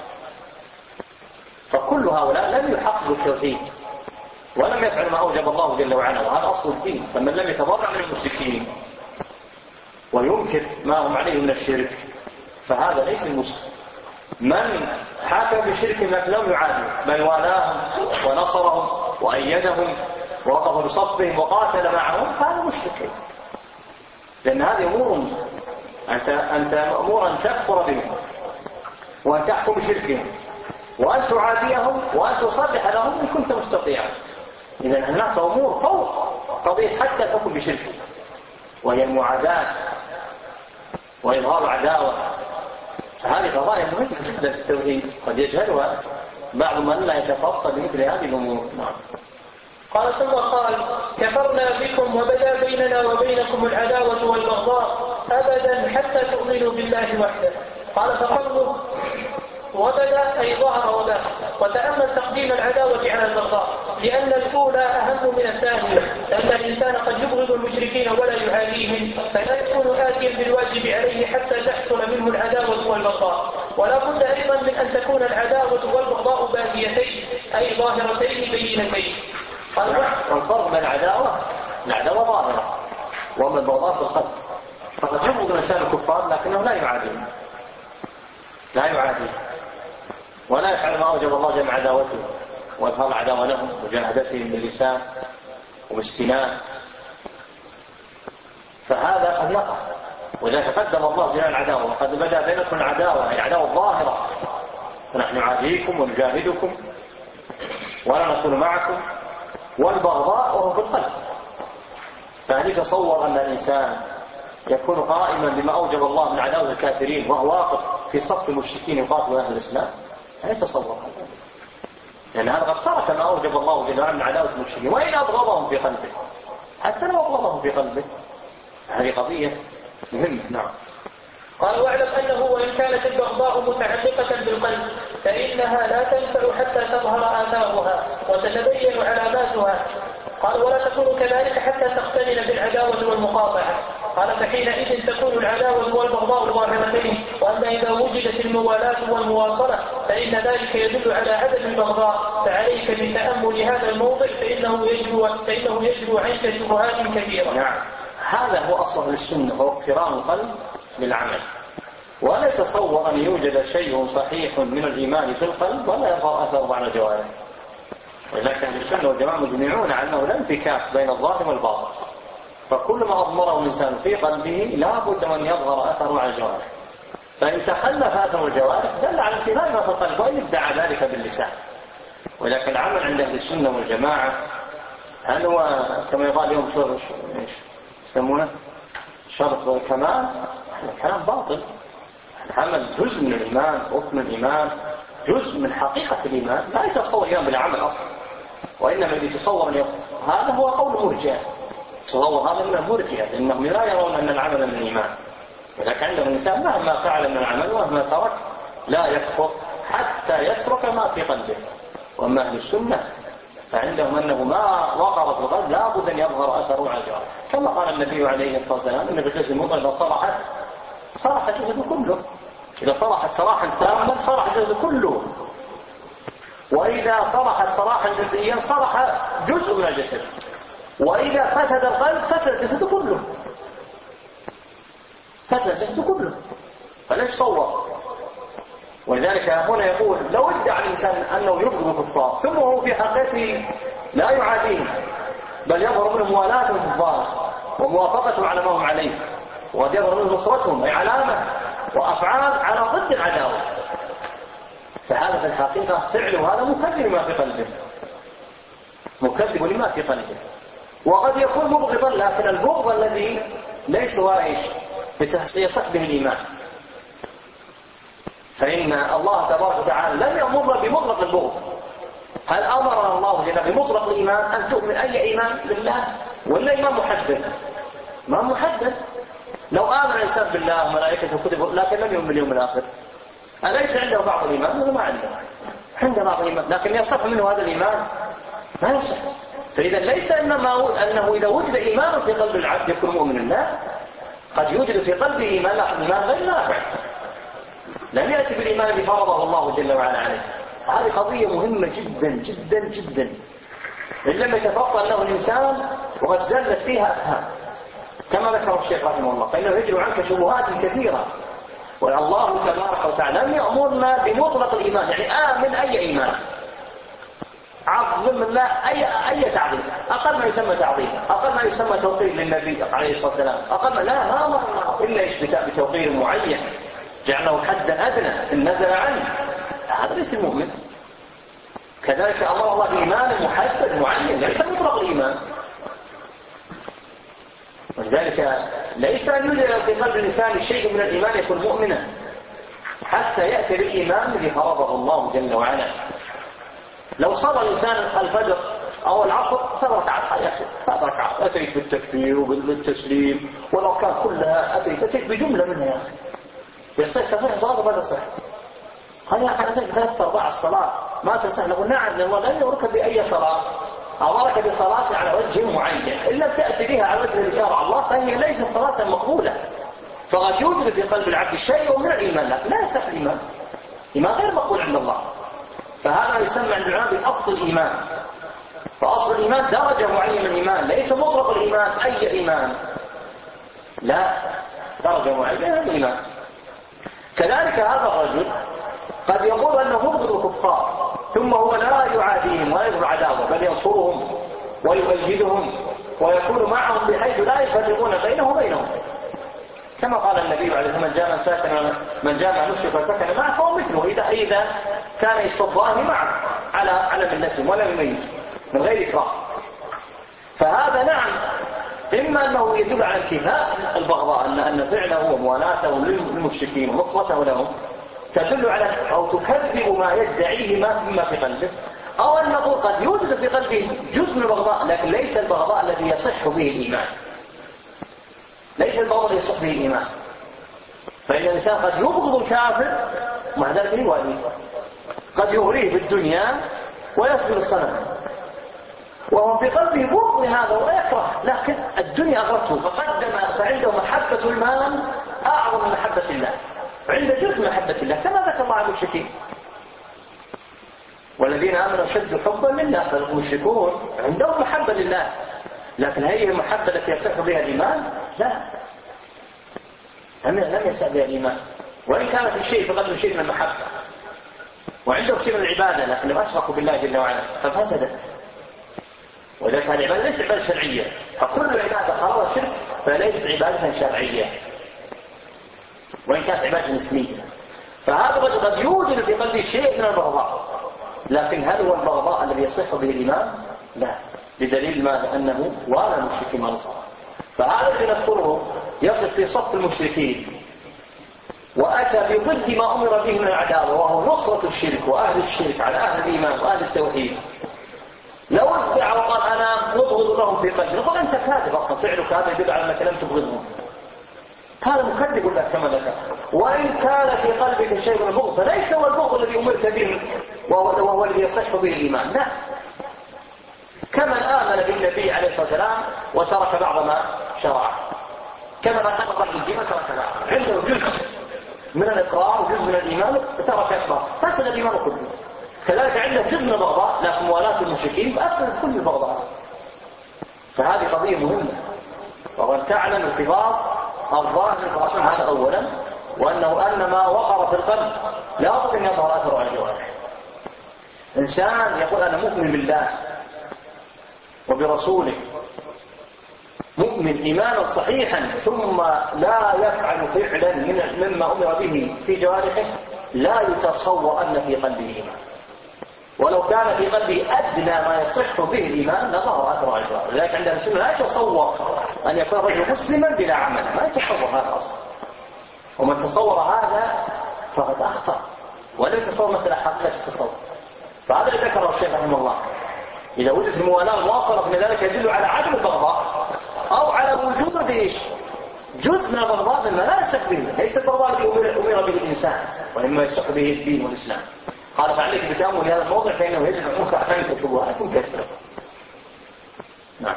فكل هؤلاء لم يحققوا التوحيد ولم يفعل ما أوجب الله جل وعلا، وهذا أصل الدين. فمن لم يتبرع من المشركين وينكر ما هم عليه من الشرك فهذا ليس المسلم. من حاكم بشرك لكن لم يعادوا بل والاهم ونصرهم وأيدهم ووقف بصفهم وقاتل معهم هذا مشرك، لأن هذه أمور أنت مأمور أن تكفر بهم وأن تحكم بشركهم وأن تعاديهم وأن تصلح لهم إن كنت مستطيعا. إذن هناك أمور فوق قضية حتى الحكم بشركهم، وهي المعاداة وإظهار عداوة. فهذه قضايا مهمة جدا في التوحيد قد يجهلها بعض من لا يتفقه بمثل هذه الأمور. نعم. قال ثم قال كفرنا بكم وبدا بيننا وبينكم العداوة والبغضاء أبدا حتى تؤمنوا بالله وحده. قال فقوله وبدا أي ظهر وبدا، وتأمل تقديم العداوة على البغضاء لأن الأولى أهم من الثانية، لأن الإنسان قد يبغض المشركين ولا يعاديهم فلا يكون آتيا بالواجب عليه حتى تحصل منه العداوة والبغضاء. ولا بد أيضا من أن تكون العداوة والبغضاء باديتين أي ظاهرتين بينتين. والفرق بين العداوة ظاهرة وما البغضاء في القلب. فقد يبغض الإنسان الكفار لكنه لا يعاديهم ولا يفعل ما أوجب الله جمع عداوته وإظهار العداوة لهم وجاهدتهم باللسان وبالسنان، فهذا قد يقع. ولذلك قدم الله جميع العداوة وقد بدأ بينكم العداوة هي عداوة ظاهرة، فنحن نعاديكم ونجاهدكم ولا نكون معكم، والبغضاء وهو في القلب. فهل تصور أن الإنسان يكون قائما بما أوجب الله من عداوة الكافرين وهو واقف في صف المشركين يقاتل أهل الإسلام؟ هل يتصور هذا؟ لأن هذا قد ترك ما أوجب الله جل وعلا من عداوة المشركين وإن أبغضهم في قلبه، حتى لو أبغضهم في قلبه هذه قضية مهمة. نعم. قال واعلم أنه وإن كانت البغضاء متعلقة بالقلب فإنها لا تنفع حتى تظهر آثارها وتتبين علاماتها. قال ولا تكون كذلك حتى تقترن بالعداوة والمقاطعة. قال فحينئذ تكون العداوة والبغضاء ظاهرتين، وأما إذا وجدت الموالاة والمواصلة فإن ذلك يدل على عدم البغضاء. فعليك بتأمل هذا الموضع فإنه يجلو عنك شبهات كثيرة. نعم. هذا هو أصل السنة، هو اقتران القلب بالعمل. ولا يتصور أن يوجد شيء صحيح من الإيمان في القلب ولا يظهر أثره على الجوارح. ولكن السنة والجماعة مجمعون على أنه لا انفكاك بين الظاهر والباطن، فكل ما أضمره الإنسان في قلبه لا بد من يظهر أثره على الجوارح. فإن تخلف أثر الجوارح دل على انتفاء ما في القلب وإن ادعى ذلك باللسان. ولكن العمل عند أهل السنة والجماعة هل هو كما يقال اليوم يسمونه شرط الكمال؟ الكلام باطل. العمل جزء من الإيمان، ركن الإيمان، جزء من حقيقة الإيمان، لا يتصور الإيمان بالعمل أصلا. وإنما الذي يتصور هذا هو قول مرجئة، يتصور هذا من المرجئة لأنهم لا يرون أن العمل من الإيمان. ولكن عندهم الإنسان مهما فعل من العمل ومهما ترك لا يكفر حتى يترك ما في قلبه. وأما أهل السنة فعندهم أنه ما وقر في القلب لا بد أن يظهر أثره على الجوارح، كما قال النبي عليه الصلاة والسلام أن في الجسد المضغة إذا صرح الجسد كله. إذا صرحت صراحا تاما صرح الجسد كله، وإذا صرحت صراحا جزئيا صرح جزء من الجسد، وإذا فسد القلب فسد الجسد كله. فسد الجسد كله، فلا يتصور. ولذلك هنا يقول لو ادعى الإنسان أنه يبغض الكفار ثم هو في حقيقته لا يعاديهم بل يظهر منه موالاة الكفار وموافقتهم على ما هم عليه، وقد يظهر منه نصرتهم أي علامة وأفعال على ضد العداوة، فهذا في الحقيقة فعله هذا مكذب لما في قلبه، مكذب لما في قلبه. وقد يكون مبغضا، لكن البغض الذي ليس وايش يصح به الإيمان، فإن الله تبارك وتعالى لم يأمرنا بمطلق البغض. هل أمرنا الله جل بمطلق الإيمان أن تؤمن أي إيمان بالله، ولا إيمان محدد؟ ما محدد. لو آمن الإنسان بالله وملائكته وكتبه لكن لم يؤمن باليوم الآخر، أليس عنده بعض الإيمان ولا ما عنده بعض الإيمان، لكن يصح منه هذا الإيمان؟ ما يصح. فإذا ليس أنه إذا وجد إيمان في قلب العبد يكون مؤمنا، لا، قد يوجد في قلبه إيمان لكن إيمان غير نافع، لم يأتي بالإيمان الذي فرضه الله جل وعلا عليه. هذه قضية مهمة جدا جدا جدا، إن لم يتفطن له الإنسان وقد زلت فيها أفهام كما ذكر الشيخ رحمه الله، فإنه يجري عنك شبهات كثيرة. والله تبارك وتعالى لم يأمرنا بمطلق الإيمان، يعني آمن أي إيمان، عظم الله أي تعظيم، أقل ما يسمى تعظيم، أقل ما يسمى توقير للنبي عليه الصلاة والسلام، أقل ما لا ما أمرنا إلا بتوقير معين جعله حدا أدنى إن نزل عنه، هذا ليس المؤمن. كذلك أمر الله بإيمان محدد معين ليس مطلق الإيمان. ولذلك ليس أن يوجد في قلب الإنسان شيء من الإيمان يكون مؤمنا حتى يأتي بالإيمان الذي فرضه الله جل وعلا. لو صلى الإنسان الفجر أو العصر 3 ركعات يا أخي 3 ركعات، أتيت بالتكبير وبالتسليم والأركان كلها، أتيت بجملة منها يا أخي، يصح تصح صلاة ولا تصح؟ قال يا أخي أنا أتيت 3/4 الصلاة ما تصح. نقول نعم، لأن الله لم يأمرك بأي صلاة، أمرك بصلاة على وجه معين، إن لم تأتي بها على وجه شرع الله فهي ليست صلاة مقبولة. فقد يوجد في قلب العبد شيء من الإيمان لكن لا يصح الإيمان، إيمان غير مقبول عند الله. فهذا يسمى عند العلماء بأصل الإيمان. فأصل الإيمان درجة معينة من الإيمان، ليس مطلق الإيمان أي إيمان، لا، درجة معينة من الإيمان. كذلك هذا الرجل قد يقول أنه مبغض الكفار ثم هو لا يعاديهم ولا يظهر عداوة، بل ينصرهم ويؤيدهم ويكون معهم بحيث لا يفرقون بينه وبينهم، كما قال النبي عليه الصلاة والسلام من جامع مشرك فسكن معه فهو مثله إذا كان يستضاهي معه على ملتهم ولا يميز من غير إكراه. فهذا نعم إما أنه يدل على انتهاء البغضاء، أن فعله وموالاته للمشركين ونصرته لهم تدل على أو تكذب ما يدعيه ما في قلبه، أو أن نقول قد يوجد في قلبه جزء من البغضاء لكن ليس البغضاء الذي يصح به الإيمان، ليس البغضاء الذي يصح به الإيمان. فإن الإنسان قد يبغض الكافر مع ذلك يواليه، قد يغريه بالدنيا ويصبر الصنم وهو في قلبه بغض هذا ويكره، لكن الدنيا أغرته فعنده محبة المال أعظم من محبة الله، عند جزء محبة الله كما ذكر الله عن المشركين. والذين آمنوا أشد حبا لله، فالمشركون عندهم محبة لله، لكن هذه المحبة التي يصح بها الإيمان لا، لم يصح بها الإيمان، وإن كانت الشيء في قلب شيء من المحبة وعندهم شيء من العبادة لكنهم أشركوا بالله جل وعلا ففسدت. ولذلك هذه العبادة ليست عبادة شرعية، فكل عبادة خلط شرك فليست عبادة شرعية وإن كانت عبادة اسمية. فهذا الرجل قد يوجد في قلبه شيء من البغضاء، لكن هل هو البغضاء الذي يصح به الإيمان؟ لا، بدليل ما أنه والى المشركين ونصارى. فهذا الذي نذكره يقف في صف المشركين وأتى بضد ما أمر به من العداوة وهو نصرة الشرك وأهل الشرك على أهل الإيمان وأهل التوحيد. لو ادعى وقال أنا مبغض لهم في قلبي، نقول أنت كاذب، أصلا فعلك هذا يدل على أنك لم تبغضهم، هذا مكذب لك كما ذكر. وإن كان في قلبك شيء من البغض فليس هو البغض الذي أمرت به وهو الذي يصح به الإيمان، لا. كمن آمن بالنبي عليه الصلاة والسلام وترك بعض ما شرعه، كما من أقر بالدين وترك بعض، عنده جزء من الإقرار وجزء من الإيمان ترك أكبر فسد الإيمان كله. كذلك عنده جزء من البغضاء لكن موالاة المشركين فأفسد كل البغضاء. فهذه قضية مهمة، وأن تعلم ارتباط الظاهر الباطن، هذا أولا. وأنه أن ما وقر في القلب لا بد أن يظهر أثره على الجوارح. إنسان يقول أنا مؤمن بالله وبرسوله، مؤمن إيمانا صحيحا، ثم لا يفعل فعلا مما أمر به في جوارحه، لا يتصور أن في قلبه إيمان. ولو كان في قلبه أدنى ما يصح به الإيمان لظهر أثره على الجوارح. لذلك عند السنة لا يتصور أن يكون رجل مسلما بلا عمل، ما يتصور هذا أصلا. ومن تصور هذا فقد أخطأ، ولم يتصور مثل حقيقة التصور. فهذا اللي ذكره الشيخ رحمه الله. إذا وجدت الموالاة الواصلة من ذلك يدل على عدم البغضاء أو على وجود إيش؟ جزء من البغضاء مما لا يشك به، ليس البغضاء الذي أمر به الإنسان، وإنما يشك به الدين والإسلام. قال فعليك بتأمل هذا الموضع فإنه يجب أن ينفع عنك شبهات كثيرة. نعم.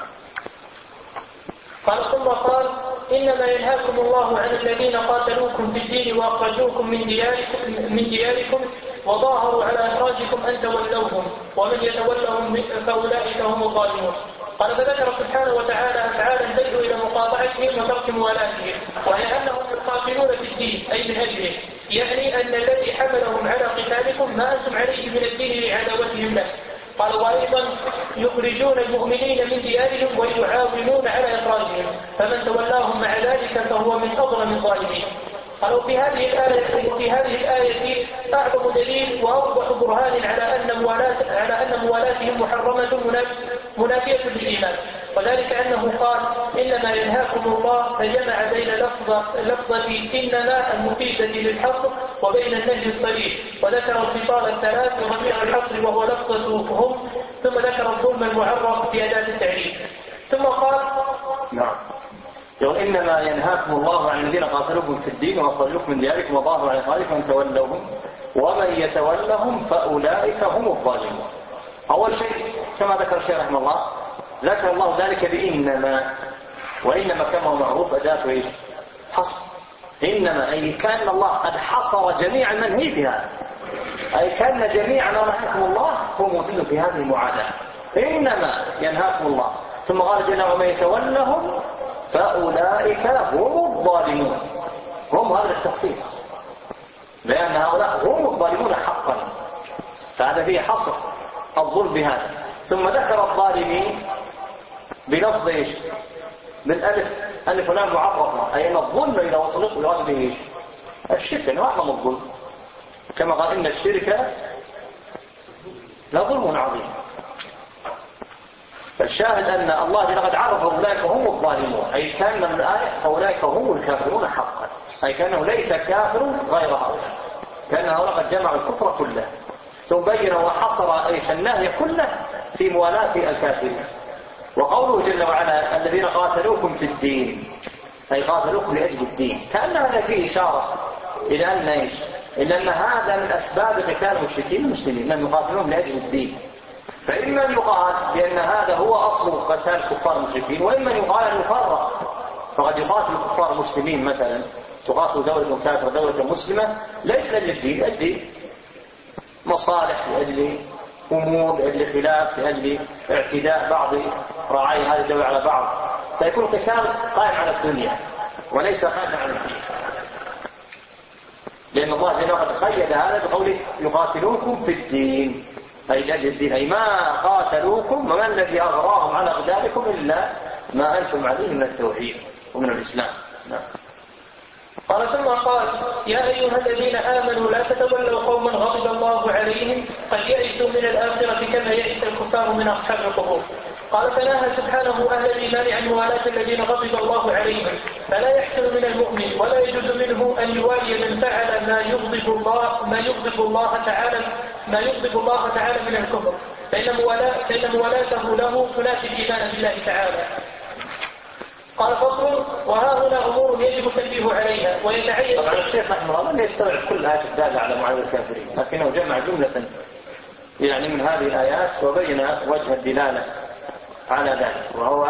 قال ثم قال إنما ينهاكم الله عن الذين قاتلوكم في الدين وأخرجوكم من دياركم وظاهروا على إخراجكم أن تولوهم ومن يتولهم فأولئك هم الظالمون. قال فذكر سبحانه وتعالى أفعالا تدعو إلى مقاطعتهم وترك موالاتهم، وهي أنهم يقاتلون في الدين أي من أجله، يعني أن الذي حملهم على قتالكم ما أنتم عليه من الدين لعداوتهم له. قال وأيضا يخرجون المؤمنين من ديارهم ويعاونون على إخراجهم، فمن تولاهم مع ذلك فهو من أظلم الظالمين. قالوا في هذه الآية أعظم دليل وأوضح برهان على أن موالاتهم محرمة منافية للإيمان، وذلك أنه قال إنما ينهاكم الله، فجمع بين لفظة إنما المفيدة للحصر وبين النهي الصريح، وذكر الخصال الثلاث وضمير الحصر وهو لفظة هم، ثم ذكر الظلم المعرف في أداة التعريف، ثم قال نعم. إنما ينهاكم الله عن الذين قاتلوكم في الدين وأخرجوكم من دياركم وظاهروا على إخراجكم أن تولوهم ومن يتولهم فأولئك هم الظالمون. أول شيء كما ذكر الشيخ رحمه الله ذكر الله ذلك بإنما، وإنما كما هو معروف أداة إيش؟ حصر. إنما أي كان الله قد حصر جميع المنهي بها، أي كان جميع ما نهاكم الله هو موجود في هذه المعاداة. إنما ينهاكم الله، ثم قال جل ومن يتولهم فأولئك هم الظالمون. هم هذا التخصيص، لأن هؤلاء هم الظالمون حقا، فهذا فيه حصر الظلم بهذا. ثم ذكر الظالمين بلفظ ايش؟ بالالف، الف ولام معرفه، اي ان الظلم اذا اطلق يراد به ايش؟ الشرك، انه اعظم الظلم، كما قال ان الشرك لظلم عظيم. فالشاهد أن الله لقد عرف أولئك هم الظالمون، أي كان من الآية أولئك هم الكافرون حقا، أي كأنه ليس كافر غير هؤلاء، كأن هؤلاء قد جمعوا الكفر كله، ثم بين وحصر أيش النهي كله في موالاة الكافرين. وقوله جل وعلا الذين قاتلوكم في الدين، أي قاتلوكم لأجل الدين، كأن هذا فيه إشارة إلى أن إيش؟ إلا أن هذا من أسباب قتال المشركين المسلمين، أن يقاتلون لأجل الدين. فإما يقال بأن هذا هو أصل قتال كفار المشركين، وإما يقال أن يفرق، فقد يقاتل كفار المسلمين مثلا، تقاتل دولة كافرة دولة مسلمة ليس لأجل الدين، لأجل مصالح، لأجل أمور، لأجل خلاف، لأجل اعتداء بعض راعي هذه الدولة على بعض، فيكون قتال قائم على الدنيا وليس قائم على الدين، لأن الله جل وعلا قيد هذا بقوله يقاتلوكم في الدين، أي لأجل الدين، أي ما قاتلوكم وما الذي أغراهم على أقدامكم إلا ما أنتم عليه من التوحيد ومن الإسلام. نعم. قال ثم قال يا أيها الذين آمنوا لا تتولوا قوما غضب الله عليهم قد يئسوا من الآخرة كما يئس الكفار من أصحاب القبور. قال فنهى سبحانه أهل الإيمان عن موالاة الذين غضب الله عليهم، فلا يحسن من المؤمن ولا يجوز منه أن يوالي من فعل ما يغضب الله تعالى من الكفر، فإن موالاته له تنافي الإيمان بالله تعالى. قال فصل وها هنا أمور يجب التنبيه عليها ويتعين. طبعا الشيخ رحمه الله لا يستوعب كل آيات الدالة على معاذ الكافرين، لكنه جمع جملة يعني من هذه الآيات وبين وجه الدلالة على ذلك، وهو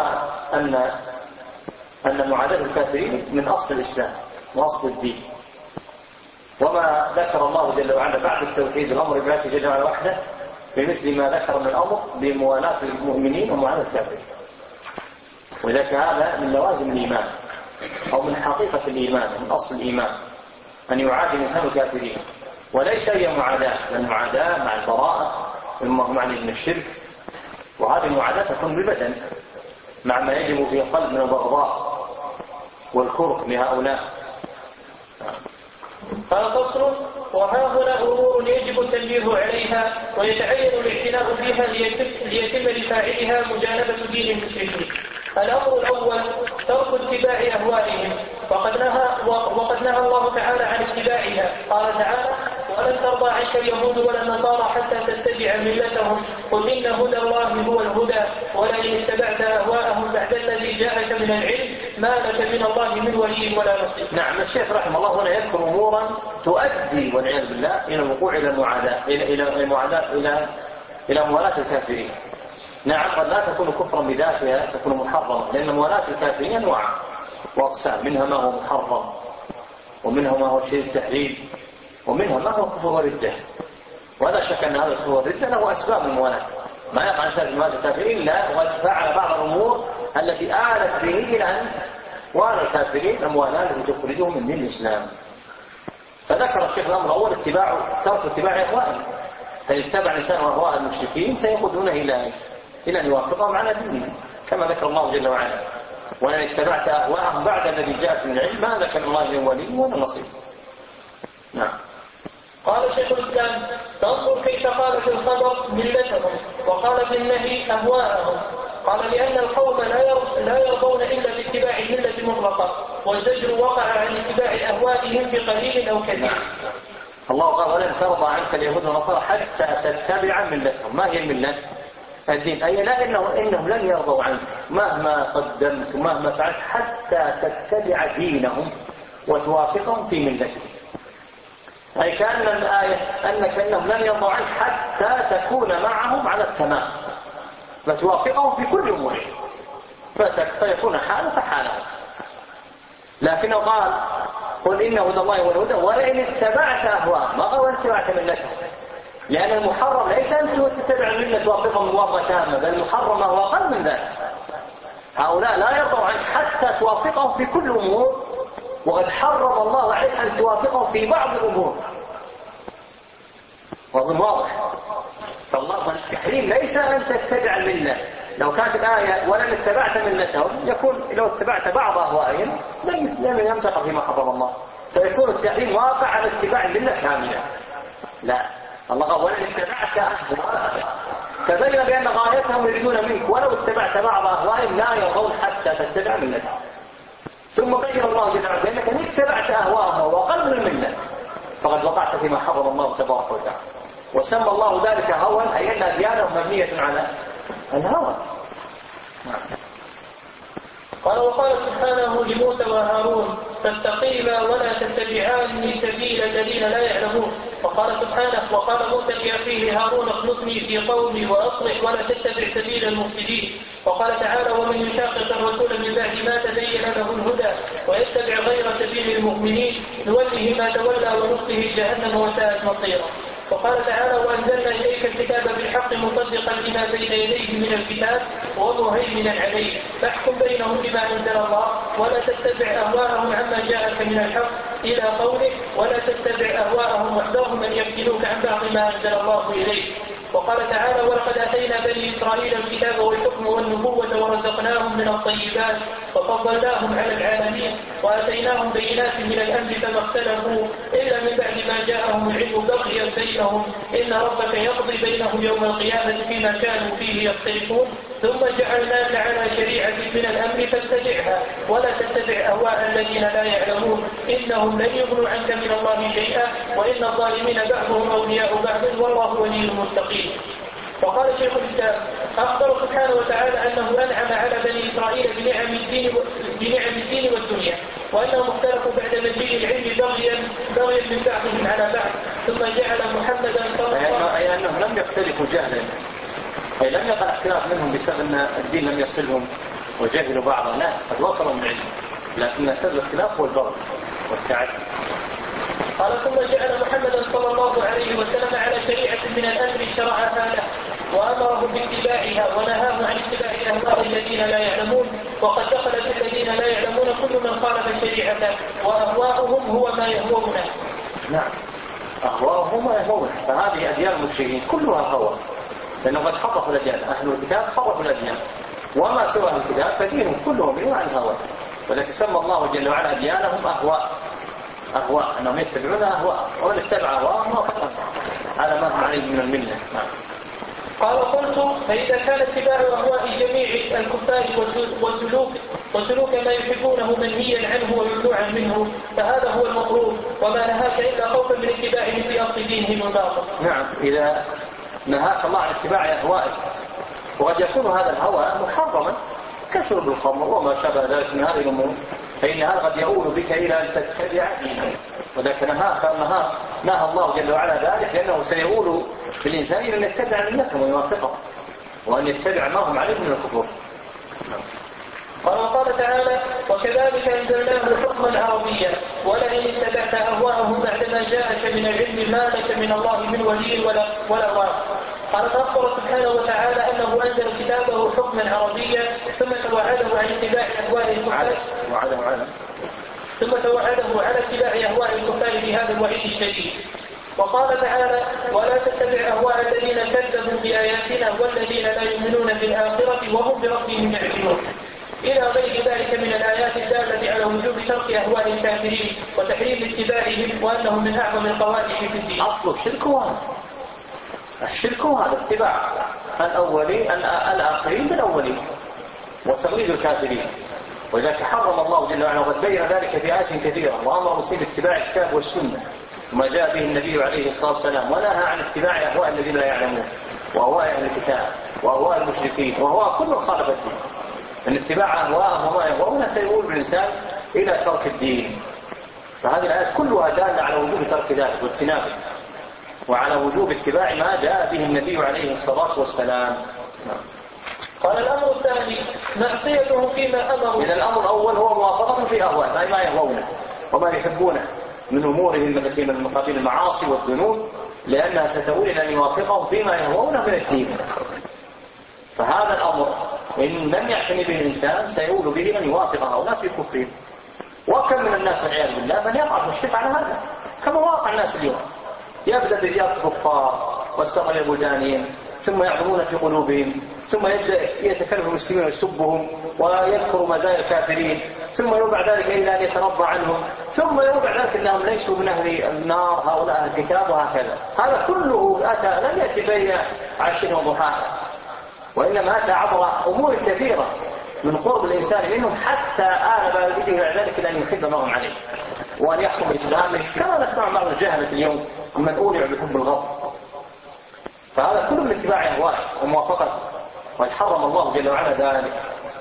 أن معاداة الكافرين من أصل الإسلام وأصل الدين، وما ذكر الله جل وعلا بعد التوحيد الأمر بذاته جل وعلا وحده بمثل ما ذكر من الأمر بموالاة المؤمنين ومعاداة الكافرين، ولذلك هذا من لوازم الإيمان، أو من حقيقة الإيمان، من أصل الإيمان، أن يعادي الإنسان الكافرين، وليس هي معاداة، المعاداة مع البراءة مع من الشرك، وهذه المعاداة تكون بالبدن مع ما يجب في القلب من البغضاء والكره لهؤلاء. قال فصل: وها هنا أمور يجب التنبيه عليها ويتعين الاعتناء فيها ليتم لفاعلها مجانبة دين المشركين. الأمر الأول ترك اتباع أهوائهم، وقد نهى الله تعالى عن اتباعها. قال تعالى: ولن ترضى عنك اليهود ولا النصارى حتى تتبع ملتهم قل إن هدى الله هو الهدى ولئن اتبعت أهواءهم بعد الذي جاءك من العلم ما لك من الله من ولي ولا نصير. نعم، الشيخ رحمه الله هنا يذكر أمورا تؤدي والعياذ بالله إلى الوقوع إلى المعاداة، إلى موالاة الكافرين. نعم، قد لا تكون كفرا بذاتها، تكون محرمة، لأن موالاة الكافرين أنواع وأقسام، منها ما هو محرم، ومنها ما هو شيء التحريم، ومنها ما هو كفر والردة. ولا شك أن هذا الكفر والردة له أسباب الموالاة، ما يقع الإنسان في موالاة الكافرين إلا وقد فعل بعض الأمور التي آلت به إلى أن والى الكافرين الموالاة التي تخرجهم من دين الإسلام. فذكر الشيخ الأمر الأول ترك اتباع أهوائهم، فإن اتبع الإنسان أهواء المشركين سيقودونه إلى أن يوافقهم على دينهم، كما ذكر الله جل وعلا: وإن اتبعت أهواءهم بعد الذي جاءك من العلم ما لك من الله من ولي ولا نصير. نعم. قال شيخ الإسلام: فانظر كيف قال في الخبر ملتهم وقال في النهي أهواءهم. قال: لأن القوم لا يرضون إلا باتباع الملة مطلقة، والزجر وقع عن اتباع أهوائهم في قليل أو كثير. الله قال: ولن ترضى عنك اليهود والنصارى حتى تتبع ملتهم. ما هي الملة؟ الدين. أي لا، إنهم لن يرضوا عنك مهما قدمت ومهما فعلت حتى تتبع دينهم وتوافقهم في ملتهم. أي كأن الآية أنهم لن يرضوا عنك حتى تكون معهم على التمام، فتوافقهم في كل أمورهم، فيكون حالك حالهم. لكنه قال: قل إن هدى الله هو الهدى ولئن اتبعت أهواءهم. ما قال اتبعت ملتهم، لأن المحرم ليس أن تتبع الملة توافقهم موافقة تامة، بل المحرم هو أقل من ذلك. هؤلاء لا يرضوا عنك حتى توافقهم في كل أمور، وقد حرم الله عليك أن توافقهم في بعض الأمور. وهو واضح. فالله التحريم ليس أن تتبع الملة. لو كانت الآية ولن اتبعت ملتهم يكون لو اتبعت بعض أهوائهم لم يمتقى فيما حرم الله، فيكون التحريم واقع على اتباع الملة كاملة. لا، الله قال: ولن اتبعت أهواءهم، تبين بأن غايتهم يريدون منك ولو اتبعت بعض أهوائهم لا يرضون حتى تتبع ملتهم. ثم بين الله جل وعلا بأنك إن اتبعت أهواءهم وأقل من الملة فقد وقعت فيما حرم الله تبارك وتعالى، وسمى الله ذلك هوى، أي أن أديانهم مبنية على الهوى. قال: وقال سبحانه لموسى وهارون: فاستقيما ولا تتبعان سبيل الذين لا يعلمون. وقال سبحانه: وقال موسى لأخيه هارون: اخلفني في قومي وأصلح ولا تتبع سبيل المفسدين. وقال تعالى: ومن يشاقق الرسول من بعد ما تبين له الهدى ويتبع غير سبيل المؤمنين نوله ما تولى ونصله جهنم وساءت مصيرا. وقال تعالى: وأنزلنا إليك الكتاب بالحق مصدقا لما بين يديه من الكتاب ومهيمنا عليه فاحكم بينهم بما أنزل الله ولا تتبع أهواءهم عما جاءك من الحق إلى قوله: ولا تتبع أهواءهم واحذرهم أن يفتنوك عن بعض ما أنزل الله إليك. وقال تعالى: ولقد آتينا بني إسرائيل الكتاب والحكم والنبوة ورزقناهم من الطيبات وفضلناهم على العالمين وآتيناهم بينات من الأمر فما اختلفوا إلا من بعد ما جاءهم العلم بغيا بينهم إن ربك يقضي بينهم يوم القيامة فيما كانوا فيه يختلفون ثم جعلناك على شريعة من الأمر فاتبعها ولا تتبع أهواء الذين لا يعلمون إنهم لن يغنوا عنك من الله شيئا وإن الظالمين بعضهم أولياء بعض والله ولي المتقين. وقال شيخ الإسلام: أخبر سبحانه وتعالى أنه أنعم على بني إسرائيل بنعم الدين والدنيا وأنهم اختلفوا بعد مجيء العلم بغيا من بعضهم على بعض ثم جعل محمدا صلى الله عليه وسلم أي أنهم لم يختلفوا جهلا، أي لم يقع اختلاف منهم بسبب أن الدين لم يصلهم وجهلوا بعضا، لا، قد وصلوا من علم، لكن سبب الاختلاف هو البغي والتعدي. قال: ثم جعل محمدا صلى الله عليه وسلم على شريعة من الأمر شرعها له وأمرهم باتباعها ونهاهم عن اتباع أهواء الذين لا يعلمون، وقد دخل في الذين لا يعلمون كل من خالف شريعته، وأهواؤهم هو ما يهوونه. نعم، أهواؤهم ما يهوونه. فهذه أديان المشركين كلها هوى، لأنه قد حرفوا الأديان. أهل الكتاب حرفوا الأديان، وما سوى الكتاب فدينهم كلهم بنوع عن الهوى. ولكن سمى الله جل وعلا أديانهم أهواء أنهم يتبعون أهواء، ومن اتبع أهواءهم وفقا على ما هم عليه من الملة. قال قلت: فإذا كان اتباع أهواء جميع الكفار وسلوك ما يحبونه منهيا عنه وممنوعا منه، فهذا هو المطلوب، وما نهاك إلا خوفا من اتباعهم في أصل دينهم الباطل. نعم، إذا نهاك الله عن اتباع أهوائك، وقد يكون هذا الهوى محرما كشرب الخمر وما شابه ذلك من هذه الأمور، فإن هذا قد يؤول بك إلى أن تتبع دينه. ولكن نهى الله جل وعلا ذلك لأنه سيؤول بالإنسان أن يتبع ملتهم ويوافقهم، وأن يتبع ما هم عليه من الكفر. قال تعالى: وكذلك أنزلناه حكما عربيا ولئن اتبعت أهواءهم بعدما جاءك من العلم ما لك من الله من ولي ولا واق. قال فأخبر سبحانه وتعالى أنه أنزل كتابه حكما عربيا ثم توعده عن اتباع أهواء الكفار على اتباع أهواء الكفار بهذا الوعيد الشديد. وقال تعالى: ولا تتبع أهواء الذين كذبوا بآياتنا والذين لا يؤمنون بالآخرة وهم بربهم يعدلون، إلى غير ذلك من الآيات الدالة على وجوب ترك أهواء الكافرين وتحريم اتباعهم، وأنهم من أعظم القوادح في الدين. أصل الشرك هذا اتباع الآخرين بالأولين وتغليظ الكافرين. ولذلك حرم الله جل وعلا، وقد بين ذلك في آيات كثيرة، وأمر المسلمين باتباع الكتاب والسنة وما جاء به النبي عليه الصلاة والسلام، ونهى عن اتباع أهواء الذين لا يعلمون وأهواء أهل الكتاب وأهواء المشركين وأهواء كل خالف الدين. أن اتباع أهواءهم وما يهوون سيؤول بالإنسان إلى ترك الدين. فهذه الآيات كلها دالة على وجوب ترك ذلك واجتنابه، وعلى وجوب اتباع ما جاء به النبي عليه الصلاة والسلام. قال الأمر الثاني: معصيتهم فيما أمروا. إذا الأمر الأول هو موافقة في أهواء أي ما يهوونه وما يحبونه من أمورهم التي من مقابل المعاصي والذنوب، لأنها ستؤول إلى أن يوافقهم فيما يهوونه من الدين. فهذا الأمر إن لم يعتني به الإنسان سيؤول به من يوافق هؤلاء في كفرهم. وكم من الناس والعياذ بالله من يقع في الشرك على هذا، كما واقع الناس اليوم، يبدأ بزيارة الكفار والسفر البلدانيين، ثم يعظمون في قلوبهم، ثم يبدأ يتكلم المسلمين ويسبهم ويذكر مزايا الكافرين، ثم يرجع ذلك إلى أن يترضى عنهم، ثم يرجع ذلك أنهم ليسوا من أهل النار هؤلاء أهل الكتاب، وهكذا. هذا كله أتى لم يأتي بين عشر وضحاها، وإنما أتى عبر أمور كثيرة من قرب الإنسان منهم، حتى آل بالده إلى ذلك أن يحب ما هم عليه وأن يحكم إسلامه، كما نسمع بعض الجهلة اليوم من أولع بحب الغرب. فهذا كله من اتباع أهواء وموافقة، وحرم الله جل وعلا ذلك.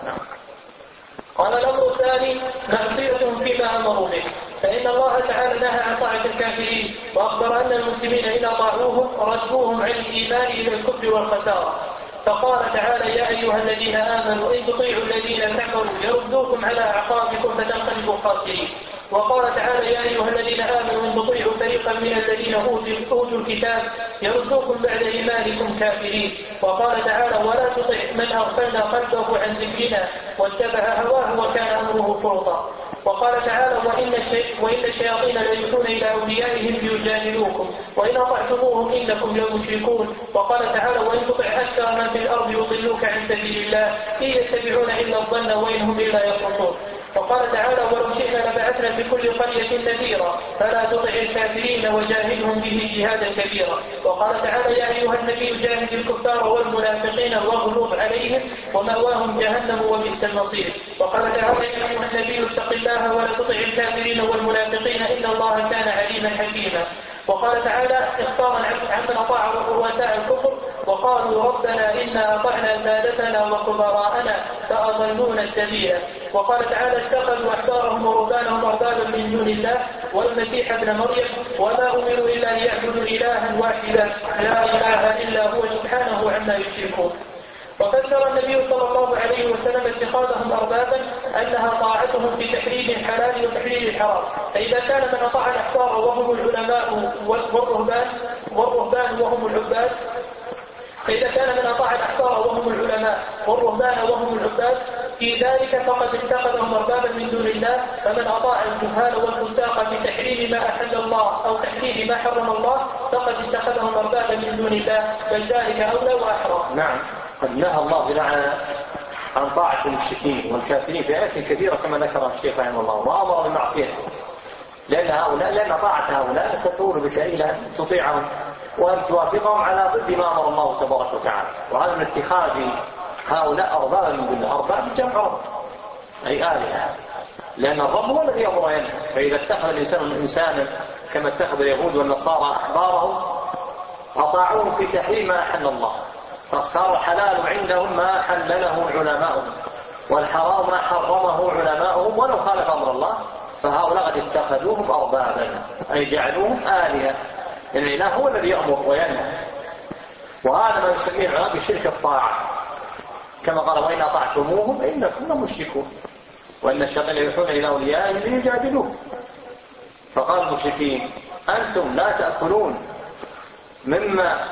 قال الأمر الثاني: معصيتهم فيما أمروا به، فإن الله تعالى نهى عن طاعة الكافرين، وأخبر أن المسلمين إذا طاعوهم ردوهم عن الإيمان إلى الكفر والخسارة. فقال تعالى: يا أيها الذين آمنوا إن تطيعوا الذين كفروا يردوكم على أعقابكم فتنقلبوا خاسرين. وقال تعالى: يا أيها الذين آمنوا إن تطيعوا فريقا من الذين أوتوا الكتاب يردوكم بعد إيمانكم كافرين. وقال تعالى: ولا تطع من أغفلنا قلبه عن ذكرنا واتبع هواه وكان أمره فرطا. وقال تعالى: وإن الشياطين ليوحون إلى أوليائهم ليجادلوكم وإن أطعتموهم إنكم لمشركون. وقال تعالى: وإن تطع أكثر من في الأرض يضلوك عن سبيل الله إن يتبعون إلا الظن وإن هم إلا يخرصون. وقال تعالى: ولو شئنا لبعثنا في كل قرية نذيرا فلا تطع الكافرين وجاهدهم به جهادا كبيرا. وقال تعالى: يا أيها النبي جاهد الكفار والمنافقين واغلظ عليهم ومأواهم جهنم وبئس المصير. وقال تعالى: يا أيها النبي اتق الله ولا تطع الكافرين والمنافقين إن الله كان عليما حكيما. وقال تعالى إخبارا عمن أطاع رؤساء الكفر وقالوا: ربنا إنا أطعنا سادتنا وكبراءنا فأضلونا السبيل. وقال تعالى: اتخذوا أحبارهم ورهبانهم أربابا من دون الله والمسيح ابن مريم وما أمروا إلا ليعبدوا إلها واحدا لا إله إلا هو سبحانه عما يشركون. وفسر النبي صلى الله عليه وسلم اتخاذهم أربابا أنها طاعتهم في تحريم الحلال وتحليل الحرام. فإذا كان من أطاع الأحبار وهم العلماء والرهبان وهم العباد، فإذا كان من والرهبان وهم العباد في ذلك فقد اتخذهم أربابا من دون الله. فمن أطاع الجهال والفساق في تحريم ما أحل الله أو تحليل ما حرم الله فقد اتخذهم أربابا من دون الله، بل ذلك أولى وأحرى. نعم، قد نهى الله بلعنة عن طاعة المشركين والكافرين في آيات كثيرة كما ذكر الشيخ رحمه الله، وأمر بالمعصية، لأن طاعة هؤلاء ستؤول بك إلى أن تطيعهم وأن توافقهم على ضد ما أمر الله تبارك وتعالى. وهذا من اتخاذ هؤلاء أربابا من دون الله، أرباب جمع رب أي آلهة، لأن الرب هو الذي يأمر وينهى. فإذا اتخذ الإنسان إنسانا كما اتخذ اليهود والنصارى أحبارهم أطاعوهم في تحريم ما أحل الله، فصار الحلال عندهم ما حلله علماؤهم والحرام ما حرمه علماؤهم ولو خالف أمر الله، فهؤلاء قد اتخذوهم أربابا أي جعلوهم آلهة، لأن الإله هو الذي يأمر وينهى. وهذا ما يسميه العلماء بشرك الطاعة، كما قال وإن أطعتموهم إنكم مشركون وإن الشياطين يوحون إلى أوليائهم ليجادلوه. فقال المشركين أنتم لا تأكلون مما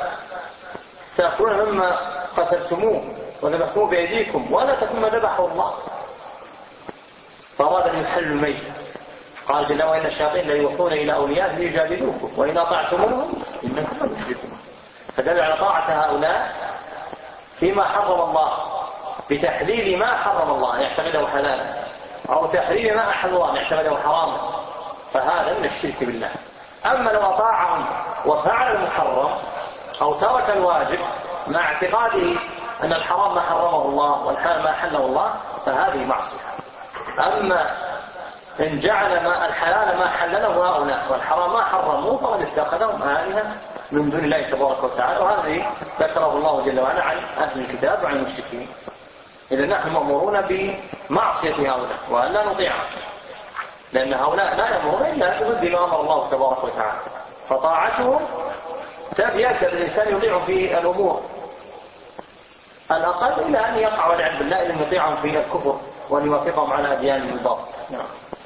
قتلتموه وذبحتموه بأيديكم ولا تكون ما ذبحه الله، فأراد أن يحل الميت. قال جل وإن الشياطين ليوحون إلى أوليائهم ليجادلوكم وإن أطعتموهم إنكم مشركون. فدل على طاعة هؤلاء فيما حرم الله بتحليل ما حرم الله أن يعتقده حلالا، أو تحريم ما أحل الله أن يعتقده حراما، فهذا من الشرك بالله. أما لو أطاعهم وفعل المحرم أو ترك الواجب مع اعتقاده أن الحرام ما حرمه الله والحلال ما حله الله فهذه معصية. أما إن جعل ما الحلال ما حلله هؤلاء والحرام ما حرموه فقد اتخذهم آلهة من دون الله تبارك وتعالى، وهذه ذكره الله جل وعلا عن أهل الكتاب وعن المشركين. إذا نحن مأمورون بمعصية هؤلاء وأن لا نطيعهم، لأن هؤلاء لا يأمرون إلا بضد ما أمر الله تبارك وتعالى، فطاعتهم يكاد الإنسان يطيع في الأمور الأقل إلى أن يقع والعياذ بالله إلى أن يطيعهم في الكفر وأن يوافقهم على أديان الباطل. نعم.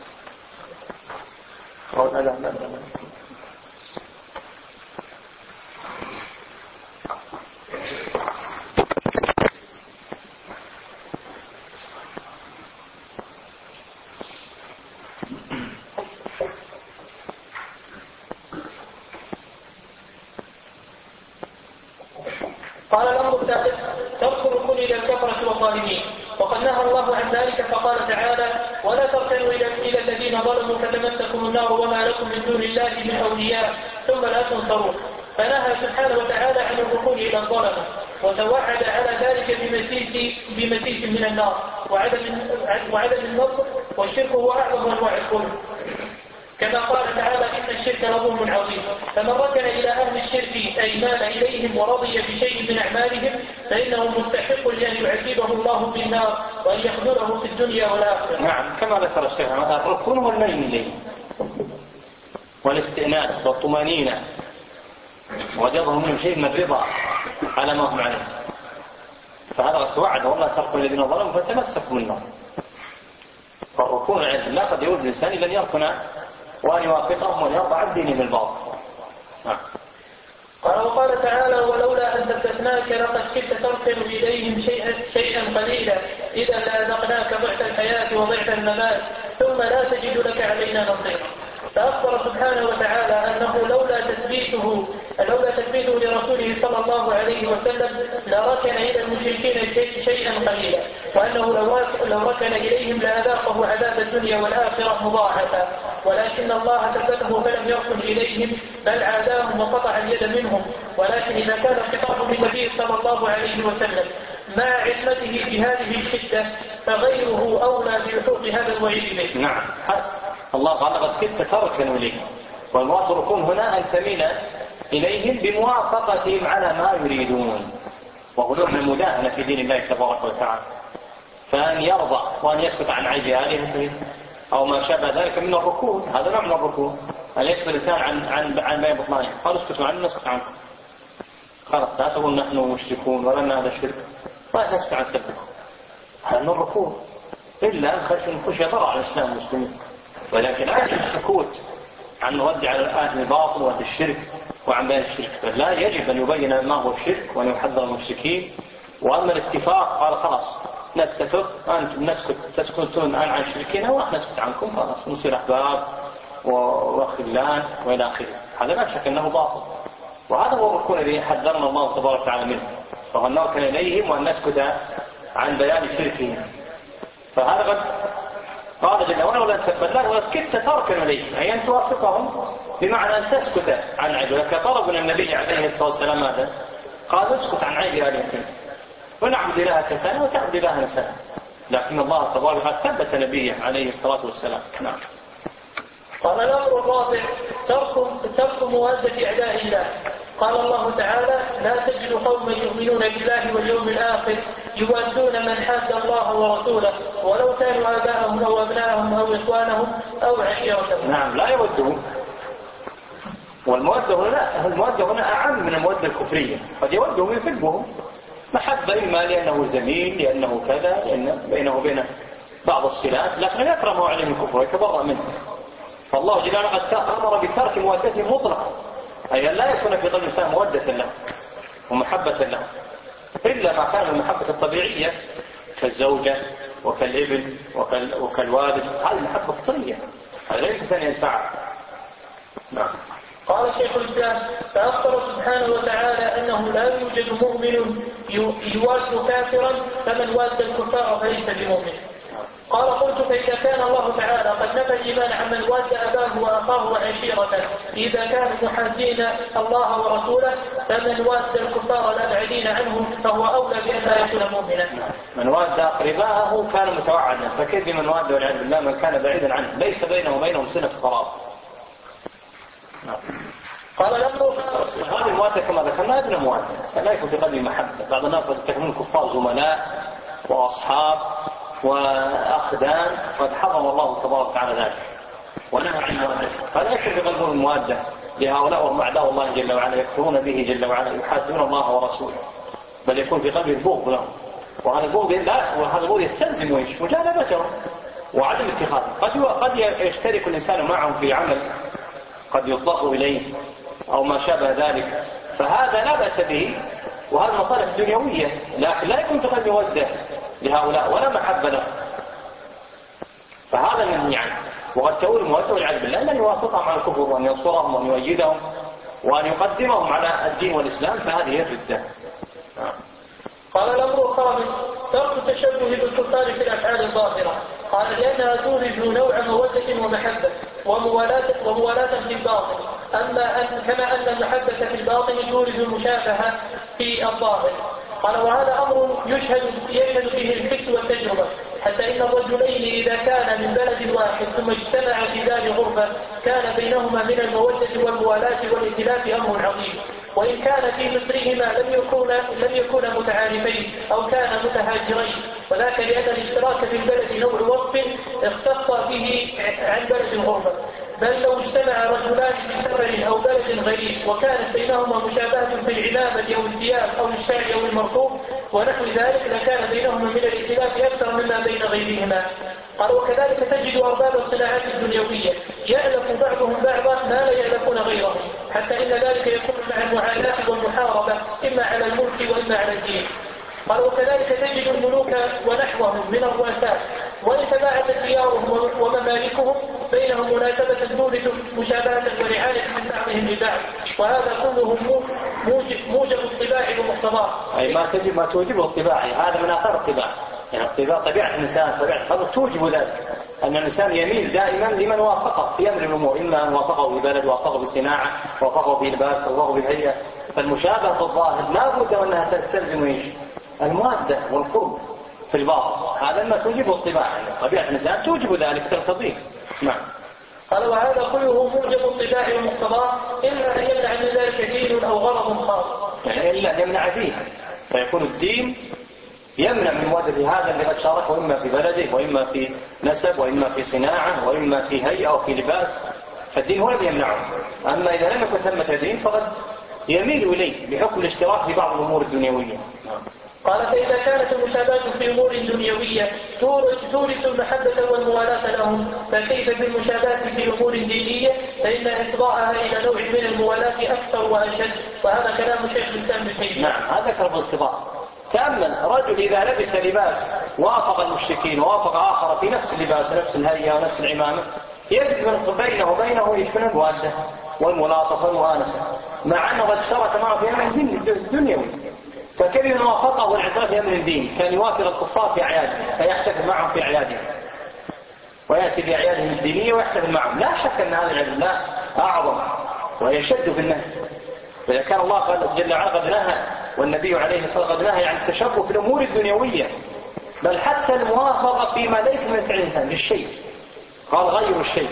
قال الأمر الثالث ترك الركون إلى الكفرة والظالمين، وقد نهى الله عن ذلك فقال تعالى ولا تركنوا إلى الذين ظلموا فتمسكم النار وما لكم من دون الله من أولياء ثم لا تنصرون. فنهى سبحانه وتعالى عن الركون إلى الظلمة، وتوعد على ذلك بمسيس من النار وعدم النصر، والشرك هو أعظم أنواع الكفر، كما قال تعالى إن الشرك لظلم عظيم. فمن ركن إلى أهل الشرك أي مال إليهم ورضي بشيء من أعمالهم فإنه مستحق لأن يعذبه الله بالنار وأن يخذله في الدنيا والآخرة. نعم، كما ذكر الشيخ الركون هو الميل إليه والاستئناس والطمانينة، وجدهم من شيء من الرضا على ما هم عليه، فهذا توعد والله تركوا الذين ظلموا فتمسكوا بالنار. فالركون عند الله قد يؤذي الإنسان إذا يركن وأن يوافقهم وأن يرضى عن دينهم الباطل. قال وقال تعالى ولولا أن ثبتناك لقد كدت تركن إليهم شيئا قليلا إذا لأذقناك ضعف الحياة وضعف الممات ثم لا تجد لك علينا نصيرا. فأخبر سبحانه وتعالى أنه لولا تثبيته لرسوله صلى الله عليه وسلم لركن إلى المشركين شيئا قليلا، وأنه لو ركن إليهم لأذاقه عذاب الدنيا والآخرة مضاعفا، ولكن الله ثبته فلم يركن إليهم بل عاداهم وقطع اليد منهم. ولكن إذا كان الخطاب بالنبي صلى الله عليه وسلم مع عصمته في هذه الشدة فغيره أولى بلحوق هذا الوعيد به. نعم، الله قال لقد كدت تركن إليه، والمراد الركون هنا أن تميل إليهم بموافقتهم على ما يريدون، وهو نوع من المداهنة في دين الله تبارك وتعالى، فأن يرضى وأن يسكت عن عيب آلهته أو ما شابه ذلك من الركون، هذا نوع من الركون، أن يسكت الإنسان عن ما يبطلانه، قال اسكتوا عنه نسكت عنكم، خلاص لا تقول نحن مشركون ولنا هذا الشرك لا نسكت عن سبكم، هذا من الركون، إلا أن خشي ضرر على الإسلام والمسلمين. ولكن عن السكوت عن رد على أهل الباطل وأهل الشرك وعن بيان الشرك، فلا يجب أن يبين ما هو الشرك وأن يحذر المشركين وأما الاتفاق قال خلاص نتفق أنتم تسكتون الآن عن شركنا ونحن نسكت عنكم، خلاص نصير أحباب وخلان وإلى آخره. هذا لا شك أنه باطل، وهذا هو الركون الذي حذرنا الله تبارك وتعالى منه، فهو أن نركن إليهم وأن نسكت عن بيان شركهم. فهذا قد قال جل وعلا ولا تثبت ولا كدت تركن إليهم، أي أن توافقهم بمعنى أن تسكت عن عيب. ولك طلب من النبي عليه الصلاة والسلام ماذا؟ قال اسكت عن عيب آلهتهم ونعبد إلهك سنة وتعبد إلهنا سنة. لكن الله تبارك وتعالى ثبت نبيه عليه الصلاة والسلام. نعم. قال الأمر الرابع ترك موادة أعداء الله. قال الله تعالى: لا تجد قوما يؤمنون بالله واليوم الآخر يوادون من حاد الله ورسوله ولو كانوا آباءهم أو أبناءهم أو إخوانهم أو عشيرتهم. نعم، لا يودون. والمودة هنا أعم من المودة الكفرية. قد يودهم يحبهم محبة، إما لأنه زميل، لأنه كذا، لأن بينه وبين بعض الصلات، لكن يكره عليهم الكفر ويتبرأ منه. فالله جل وعلا قد أمر بترك مودته مطلقا، أي لا يكون في قلب الإنسان مودة له ومحبة له، إلا ما كان المحبة الطبيعية كالزوجة وكالابن وكالوالد، هذه المحبة فطرية، هذا لا يمكن أن ينفعه. نعم. قال شيخ الإسلام: فأخبر سبحانه وتعالى أنه لا يوجد مؤمن يواد كافرا، فمن واد الكفار فليس بمؤمن. قال: قلت: فإذا كان الله تعالى قد نفى الإيمان عمن واد أباه وأخاه وعشيرته إذا كانوا محادين الله ورسوله، فمن واد الكفار الأبعدين عنه فهو أولى بأن لا يكون مؤمنا. من واد أقرباءه كان متوعدا، فكيف بمن واد والعياذ بالله من كان بعيدا عنه ليس بينه وبينهم صلة قرابة. قال الأمر هذه الموادة كما ذكرنا ابن موادة، لا يكون في قلبه محبة. بعض الناس يتخذون الكفار زملاء وأصحاب وأخدان، قد حرم الله تبارك وتعالى ذلك ونهى عن الموادة. فلا يكون في قلبهم الموادة لهؤلاء وهم أعداء الله جل وعلا، يكفرون به جل وعلا، يحادون الله ورسوله، بل يكون في قلبه البغض لهم. وهذا البغض يستلزم مجانبتهم وعدم اتخاذهم. قد يشترك الإنسان معهم في عمل قد يضاف إليه أو ما شابه ذلك، فهذا لا بأس به، وهذا مصالح دنيوية، لكن لا يكون في قلب مودة لهؤلاء ولا محبة له، فهذا من يعني. وقد تقول المودة والعياذ بالله أن يوافقهم على الكفر وأن ينصرهم وأن يؤيدهم وأن يقدمهم على الدين والإسلام، فهذه هي الردة. قال الأمر الخامس: ترك التشبه بالكفار في الأفعال الظاهرة. قال: لأنها تورث نوع مودة ومحبة وموالاة في الباطن، كما أن المحبة في الباطن تورث المشابهة في الظاهر. قال: وهذا أمر يشهد به الحس والتجربة، حتى إن الرجلين إذا كان من بلد واحد ثم اجتمعا في دار غربة كان بينهما من المودة والموالاة والائتلاف أمر عظيم، وإن كان في مصرهما لم يكونا متعارفين أو كانا متهاجرين، وذاك لأن الاشتراك في البلد نوع وصف اختص به عن بلد الغربة. بل لو اجتمع رجلان في سفر أو بلد غريب وكانت بينهما مشابهة في العمامة أو الثياب أو الشعر أو المركوب ونحو ذلك لكان بينهما من الائتلاف أكثر مما بين غيرهما. قال: وكذلك تجد أرباب الصناعات الدنيوية يألف بعضهم بعضا ما لا يألفون غيرهم، حتى إن ذلك يكون مع المعاناة والمحاربة إما على الملك وإما على الدين. قال: وكذلك تجد الملوك ونحوهم من الرؤساء وإن تباعدت ديارهم وممالكهم بينهم مناسبة تورث مشابهة ورعاية من بعضهم لبعض، وهذا كله موجب الطباع ومقتضاه. أي ما توجبه الطباع، هذا من آثار الطباع. يعني طبيعة الإنسان طبيعة توجب ذلك، أن الإنسان يميل دائما لمن وافقه في أمر الأمور، إما أن وافقه في بلد، وافقه في صناعة، وافقه في لباس، وافقه في هيئة. فالمشابهة في الظاهر لا بد أنها تستلزم المادة والقرب في الباطن، هذا ما توجبه الطباع، يعني طبيعة الإنسان توجب ذلك ترتضيه. نعم. قال: وهذا كله موجب الطباع ومقتضاه إلا أن يمنع من ذلك دين أو غرض خاص، يعني إلا أن يمنع فيه، فيكون الدين يمنع من مودة هذا اللي قد شاركه إما في بلده وإما في نسب وإما في صناعة وإما في هيئة أو في لباس، فالدين هو الذي يمنعه. أما إذا لم يكن ثمة دين فقد يميل إليه بحكم الاشتراك في بعض الأمور الدنيوية. قال: فإذا كانت المشابهة في أمور دنيوية تورث المحبة والموالاة لهم، فكيف بالمشابهة في أمور دينية؟ فإن إفضاءها إلى نوع من الموالاة أكثر وأشد، وهذا كلام شيخ الإسلام ابن تيمية. نعم، هذا كلام الاتباع. تأمل رجل إذا لبس لباس وافق المشركين ووافق آخر في نفس اللباس ونفس الهيئة ونفس العمامة، يجد بينه وبينه يكون المودة والملاطفة والمؤانسة، مع أنه قد اشترك معه في أمر الدنيوي. فكيف من وافقه والاعتراف في أمر الدين كان يوافق الكفار في أعيادهم فيحتفل معهم في أعيادهم ويأتي في أعيادهم الدينية ويحتفل معهم. لا شك أن هذا العلم لا أعظم ويشد في النهي. فإذا كان الله قال جل وعلا قد نهى والنبي عليه الصلاة والسلام قد نهى عن التشبه في الأمور الدنيوية، بل حتى الموافقة فيما ليس من فعل الإنسان للشيء، قال غير الشيء،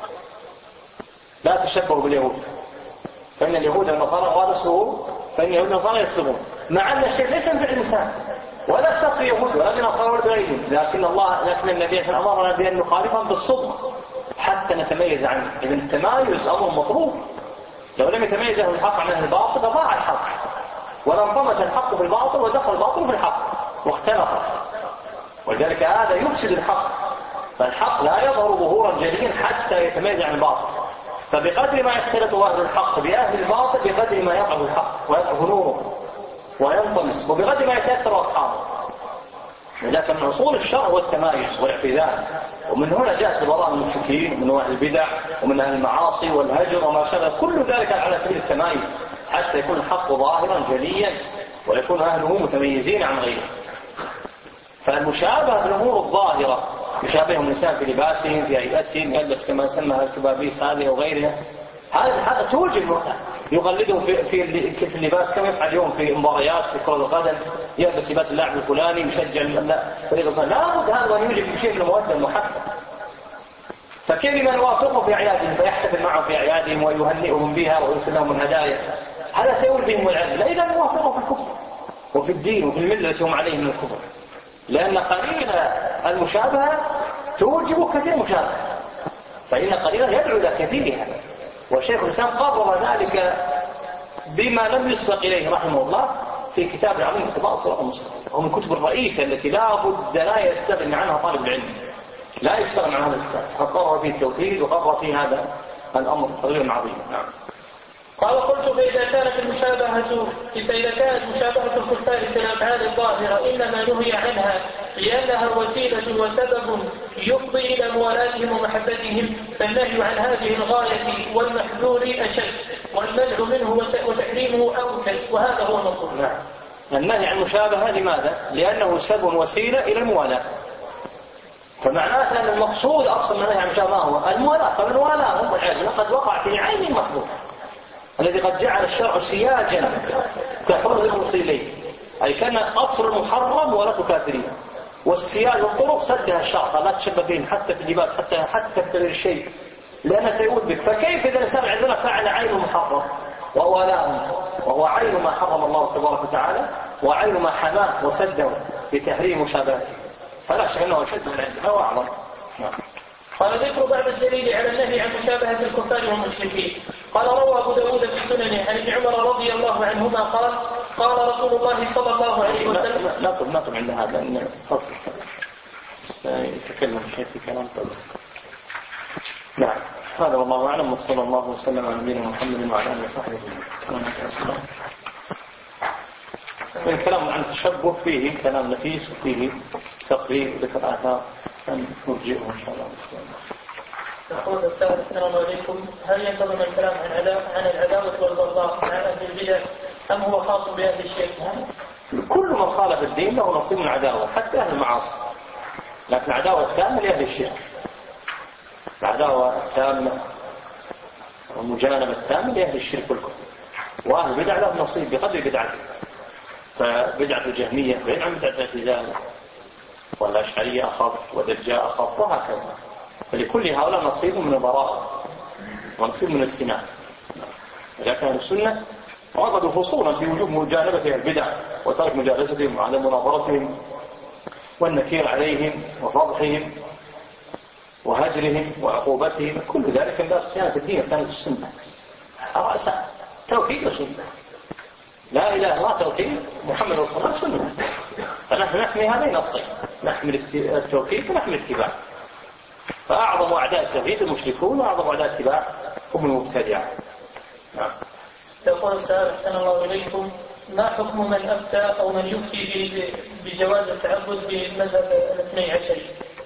لا تشبهوا باليهود فإن اليهود والنصارى غالسوا، فإن اليهود والنصارى يسلمون، مع أن الشيء ليس من فعل الإنسان ولا تصل يهود ولا نصارى ولا غيرهم، لكن النبي أمرنا بأن نخالفهم بالصدق حتى نتميز عنه. إذن التمايز أمر مطلوب، لو لم يتميز أهل الحق عن أهل الباطل ضاع الحق، ولانطمس الحق في الباطل ودخل الباطل في الحق واختلط، ولذلك هذا يفسد الحق. فالحق لا يظهر ظهورا جليا حتى يتميز عن الباطل، فبقدر ما يختلط أهل الحق بأهل الباطل بقدر ما يضعف الحق ويضعف نوره وينطمس، وبقدر ما يتأثر أصحابه. لكن من أصول الشرع هو التمايز والاعتزال، ومن هنا جاءت براءة من المشركين ومن أهل البدع ومن أهل المعاصي والهجر وما شابه، كل ذلك على سبيل التمايز حتى يكون الحق ظاهرا جليا ويكون أهله متميزين عن غيره. فالمشابهة بالأمور الظاهرة يشابههم الإنسان في لباسهم في هيئتهم، يلبس كما سمى الكبابيس هذه وغيرها، هذا توجب يقلدهم في اللباس كما يفعل اليوم في المباريات في كرة القدم، يلبس لباس اللاعب الفلاني يشجع فريق الفلاني، لابد هذا أن يوجب شيء من المودة المحبة. فكيف من يوافقهم في أعيادهم فيحتفل معهم في أعيادهم ويهنئهم بها ويرسل لهم الهدايا، هذا سيولد بهم العدل، لا إذا يوافقهم في الكفر وفي الدين وفي الملة التي هم عليه من الكفر، لأن قليل المشابهة توجب كثير مشابهة، فإن قليلا يدعو إلى كثيرها. وشيخ الإسلام قرر ذلك بما لم يسبق إليه رحمه الله في كتاب العظيم اتباع الصراط المستقيم، ومن كتب الرئيسة التي لا بد لا يستغني عنها طالب العلم، لا يستغني عن هذا الكتاب، فقرر فيه التوحيد وقرر فيه هذا الأمر غير عظيم. نعم. قال قلت فإذا كانت مشابهة الكفار في الأفعال الظاهرة إنما نهي عنها لأنها وسيلة وسبب يفضي إلى موالاتهم ومحبتهم، فالنهي عن هذه الغاية والمحذور أشد، والمنع منه وتحريمه أوكد، وهذا هو المطلوب. نعم. النهي عن المشابهة لماذا؟ لأنه سبب وسيلة إلى الموالاة، فمعناه أن المقصود أصلا من النهي عن المشابهة هو الموالاة، فالموالاة هم والعياذ بالله قد وقع في عين المحظور الذي قد جعل الشرع سياجا كحر المصيلين، أي كان أصل محرم ولا تكافرين، والسياج والطرق سدها الشرع لا تشبه بهم حتى في اللباس حتى في تغيير الشيء، لأنه سيؤذ بك. فكيف إذا الإنسان عندنا فعل عين محرم وهو لا، وهو عين ما حرم الله تبارك وتعالى وعين ما حماه وسده بتحريم مشابهته، فلا شك أنه أشد من عندنا وأعظم. قال ذكر بعض الدليل على النهي عن مشابهة الكفار والمشركين. قال روى أبو داود في سننه عن ابن عمر رضي الله عنهما قال قال رسول الله صلى الله عليه وسلم. لا طب عند هذا لأن فصل يتكلم شيء في كلام طبعا. نعم. هذا والله أعلم، وصلى الله وسلم على نبينا محمد وعلى آله وصحبه وسلم. الكلام عن التشبه فيه كلام نفيس وفيه تقريب ذكر آثار أن نرجئه إن شاء الله. يقول السائل السلام عليكم، هل ينتظم الكلام عن العداوة والبغضاء مع أهل البدع أم هو خاص بأهل الشرك؟ كل من خالف الدين له نصيب من عداوة حتى أهل المعاصي، لكن العداوة التامة لأهل الشرك، العداوة التامة والمجانبة التامة لأهل الشرك والكفر، وأهل البدع له نصيب بقدر بدعته، فبدعة الجهمية بعيد عن بدعة الاعتزال، والأشعرية أخف ودجاء أخف وهكذا، فلكل هؤلاء نصيب من البراءة ونصيب من الاجتناب. لكن السنة عقدوا فصولا في وجوب مجانبة البدع وترك مجالستهم وعدم مناظرتهم والنكير عليهم وفضحهم وهجرهم وعقوبتهم، كل ذلك من باب صيانة الدين وصيانة السنة. رأس توحيد وسنة، لا إله إلا الله توحيد، محمد رسول الله سنة، فنحن نحمي هذين الصين، نحمي التوحيد ونحمي الاتباع. فأعظم أعداء التوحيد المشركون وأعظم أعداء الاتباع هم المبتدعة. نعم. يقول السائل أحسن الله إليكم، ما حكم من أفتى أو من يفتي بجواز التعبد بمذهب الاثني عشري؟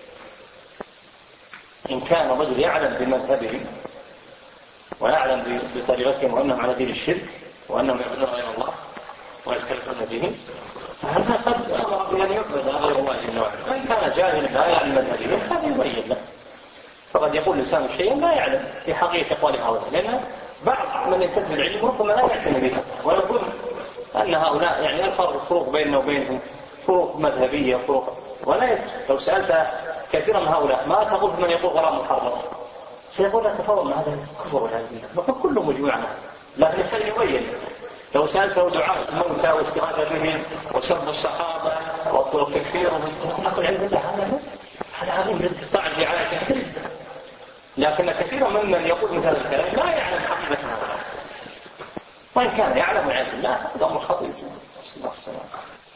إن كان رجل يعلم بمذهبهم ويعلم بطريقتهم وأنهم على دين الشرك وأنهم يعبدون غير الله ويستلقون بهم، فهذا قد أمر بأن يعبد غير الله جل وعلا. وإن كان جاهلا لا يعلم مذهبهم هذا يبين له، فقد يقول لسان شيئا لا يعلم في حقيقة أقوال هؤلاء، لأن بعض من ينتسب العلم ربما لا يعتني به ويظن أن هؤلاء يعني الفروق بيننا وبينهم فروق مذهبية فروق، ولا لو سألت كثيرا من هؤلاء ما تقول من يقول غرام محرم سيقول لا تفاوض مع هذا الكفر والعياذ بالله، كله مجموعة، لكن الحل يبين. لو سألته دعاء الموتى والاستغاثة بهم وسب الصحابة وطرق تكفيرهم نقول عند الله هذا عظيم جدا تطعن في عائلته، لكن كثيرا ممن يقول مثل هذا الكلام لا يعلم حقيقة هذا، وإن كان يعلم والعياذ بالله هذا أمر خطير جدا. الله السلام.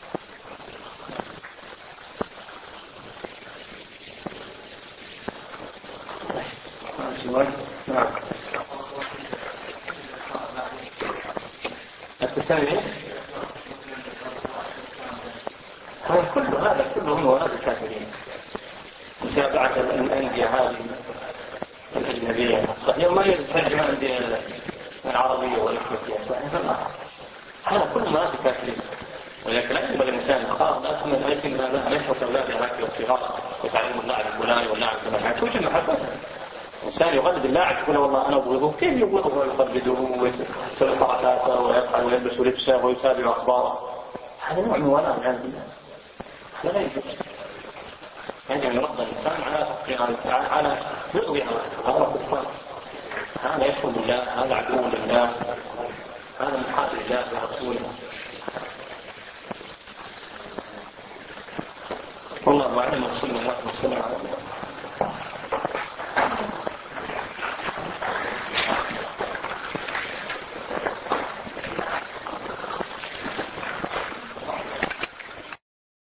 نعم. التسمية هذا كله هو هذا الكافرين، متابعة الأندية هذه الأجنبية اليوم ما يترجم الأندية العربية والإفريقية، هذا كله ما هذا الكافرين. ولكن لا يقبل الإنسان خاص أسمى الاسم أن يشرك أولاد هكذا الصغار وتعلم اللاعب الفلاني واللاعب الفلاني توجد محبته. الإنسان يقلد اللاعب يقول والله أنا أبغضه، كيف يبغضه ويقلده ويسوي حركاته ويفعل ويلبس لبسه ويتابع أخباره؟ هذا نوع من ولاء والعياذ بالله، هذا لا يجوز. يجب أن يربى الإنسان على رؤية هذا الكفار، هذا يكفر بالله، هذا عدو لله، هذا محارب لله ورسوله. والله أعلم وصلى الله وسلم على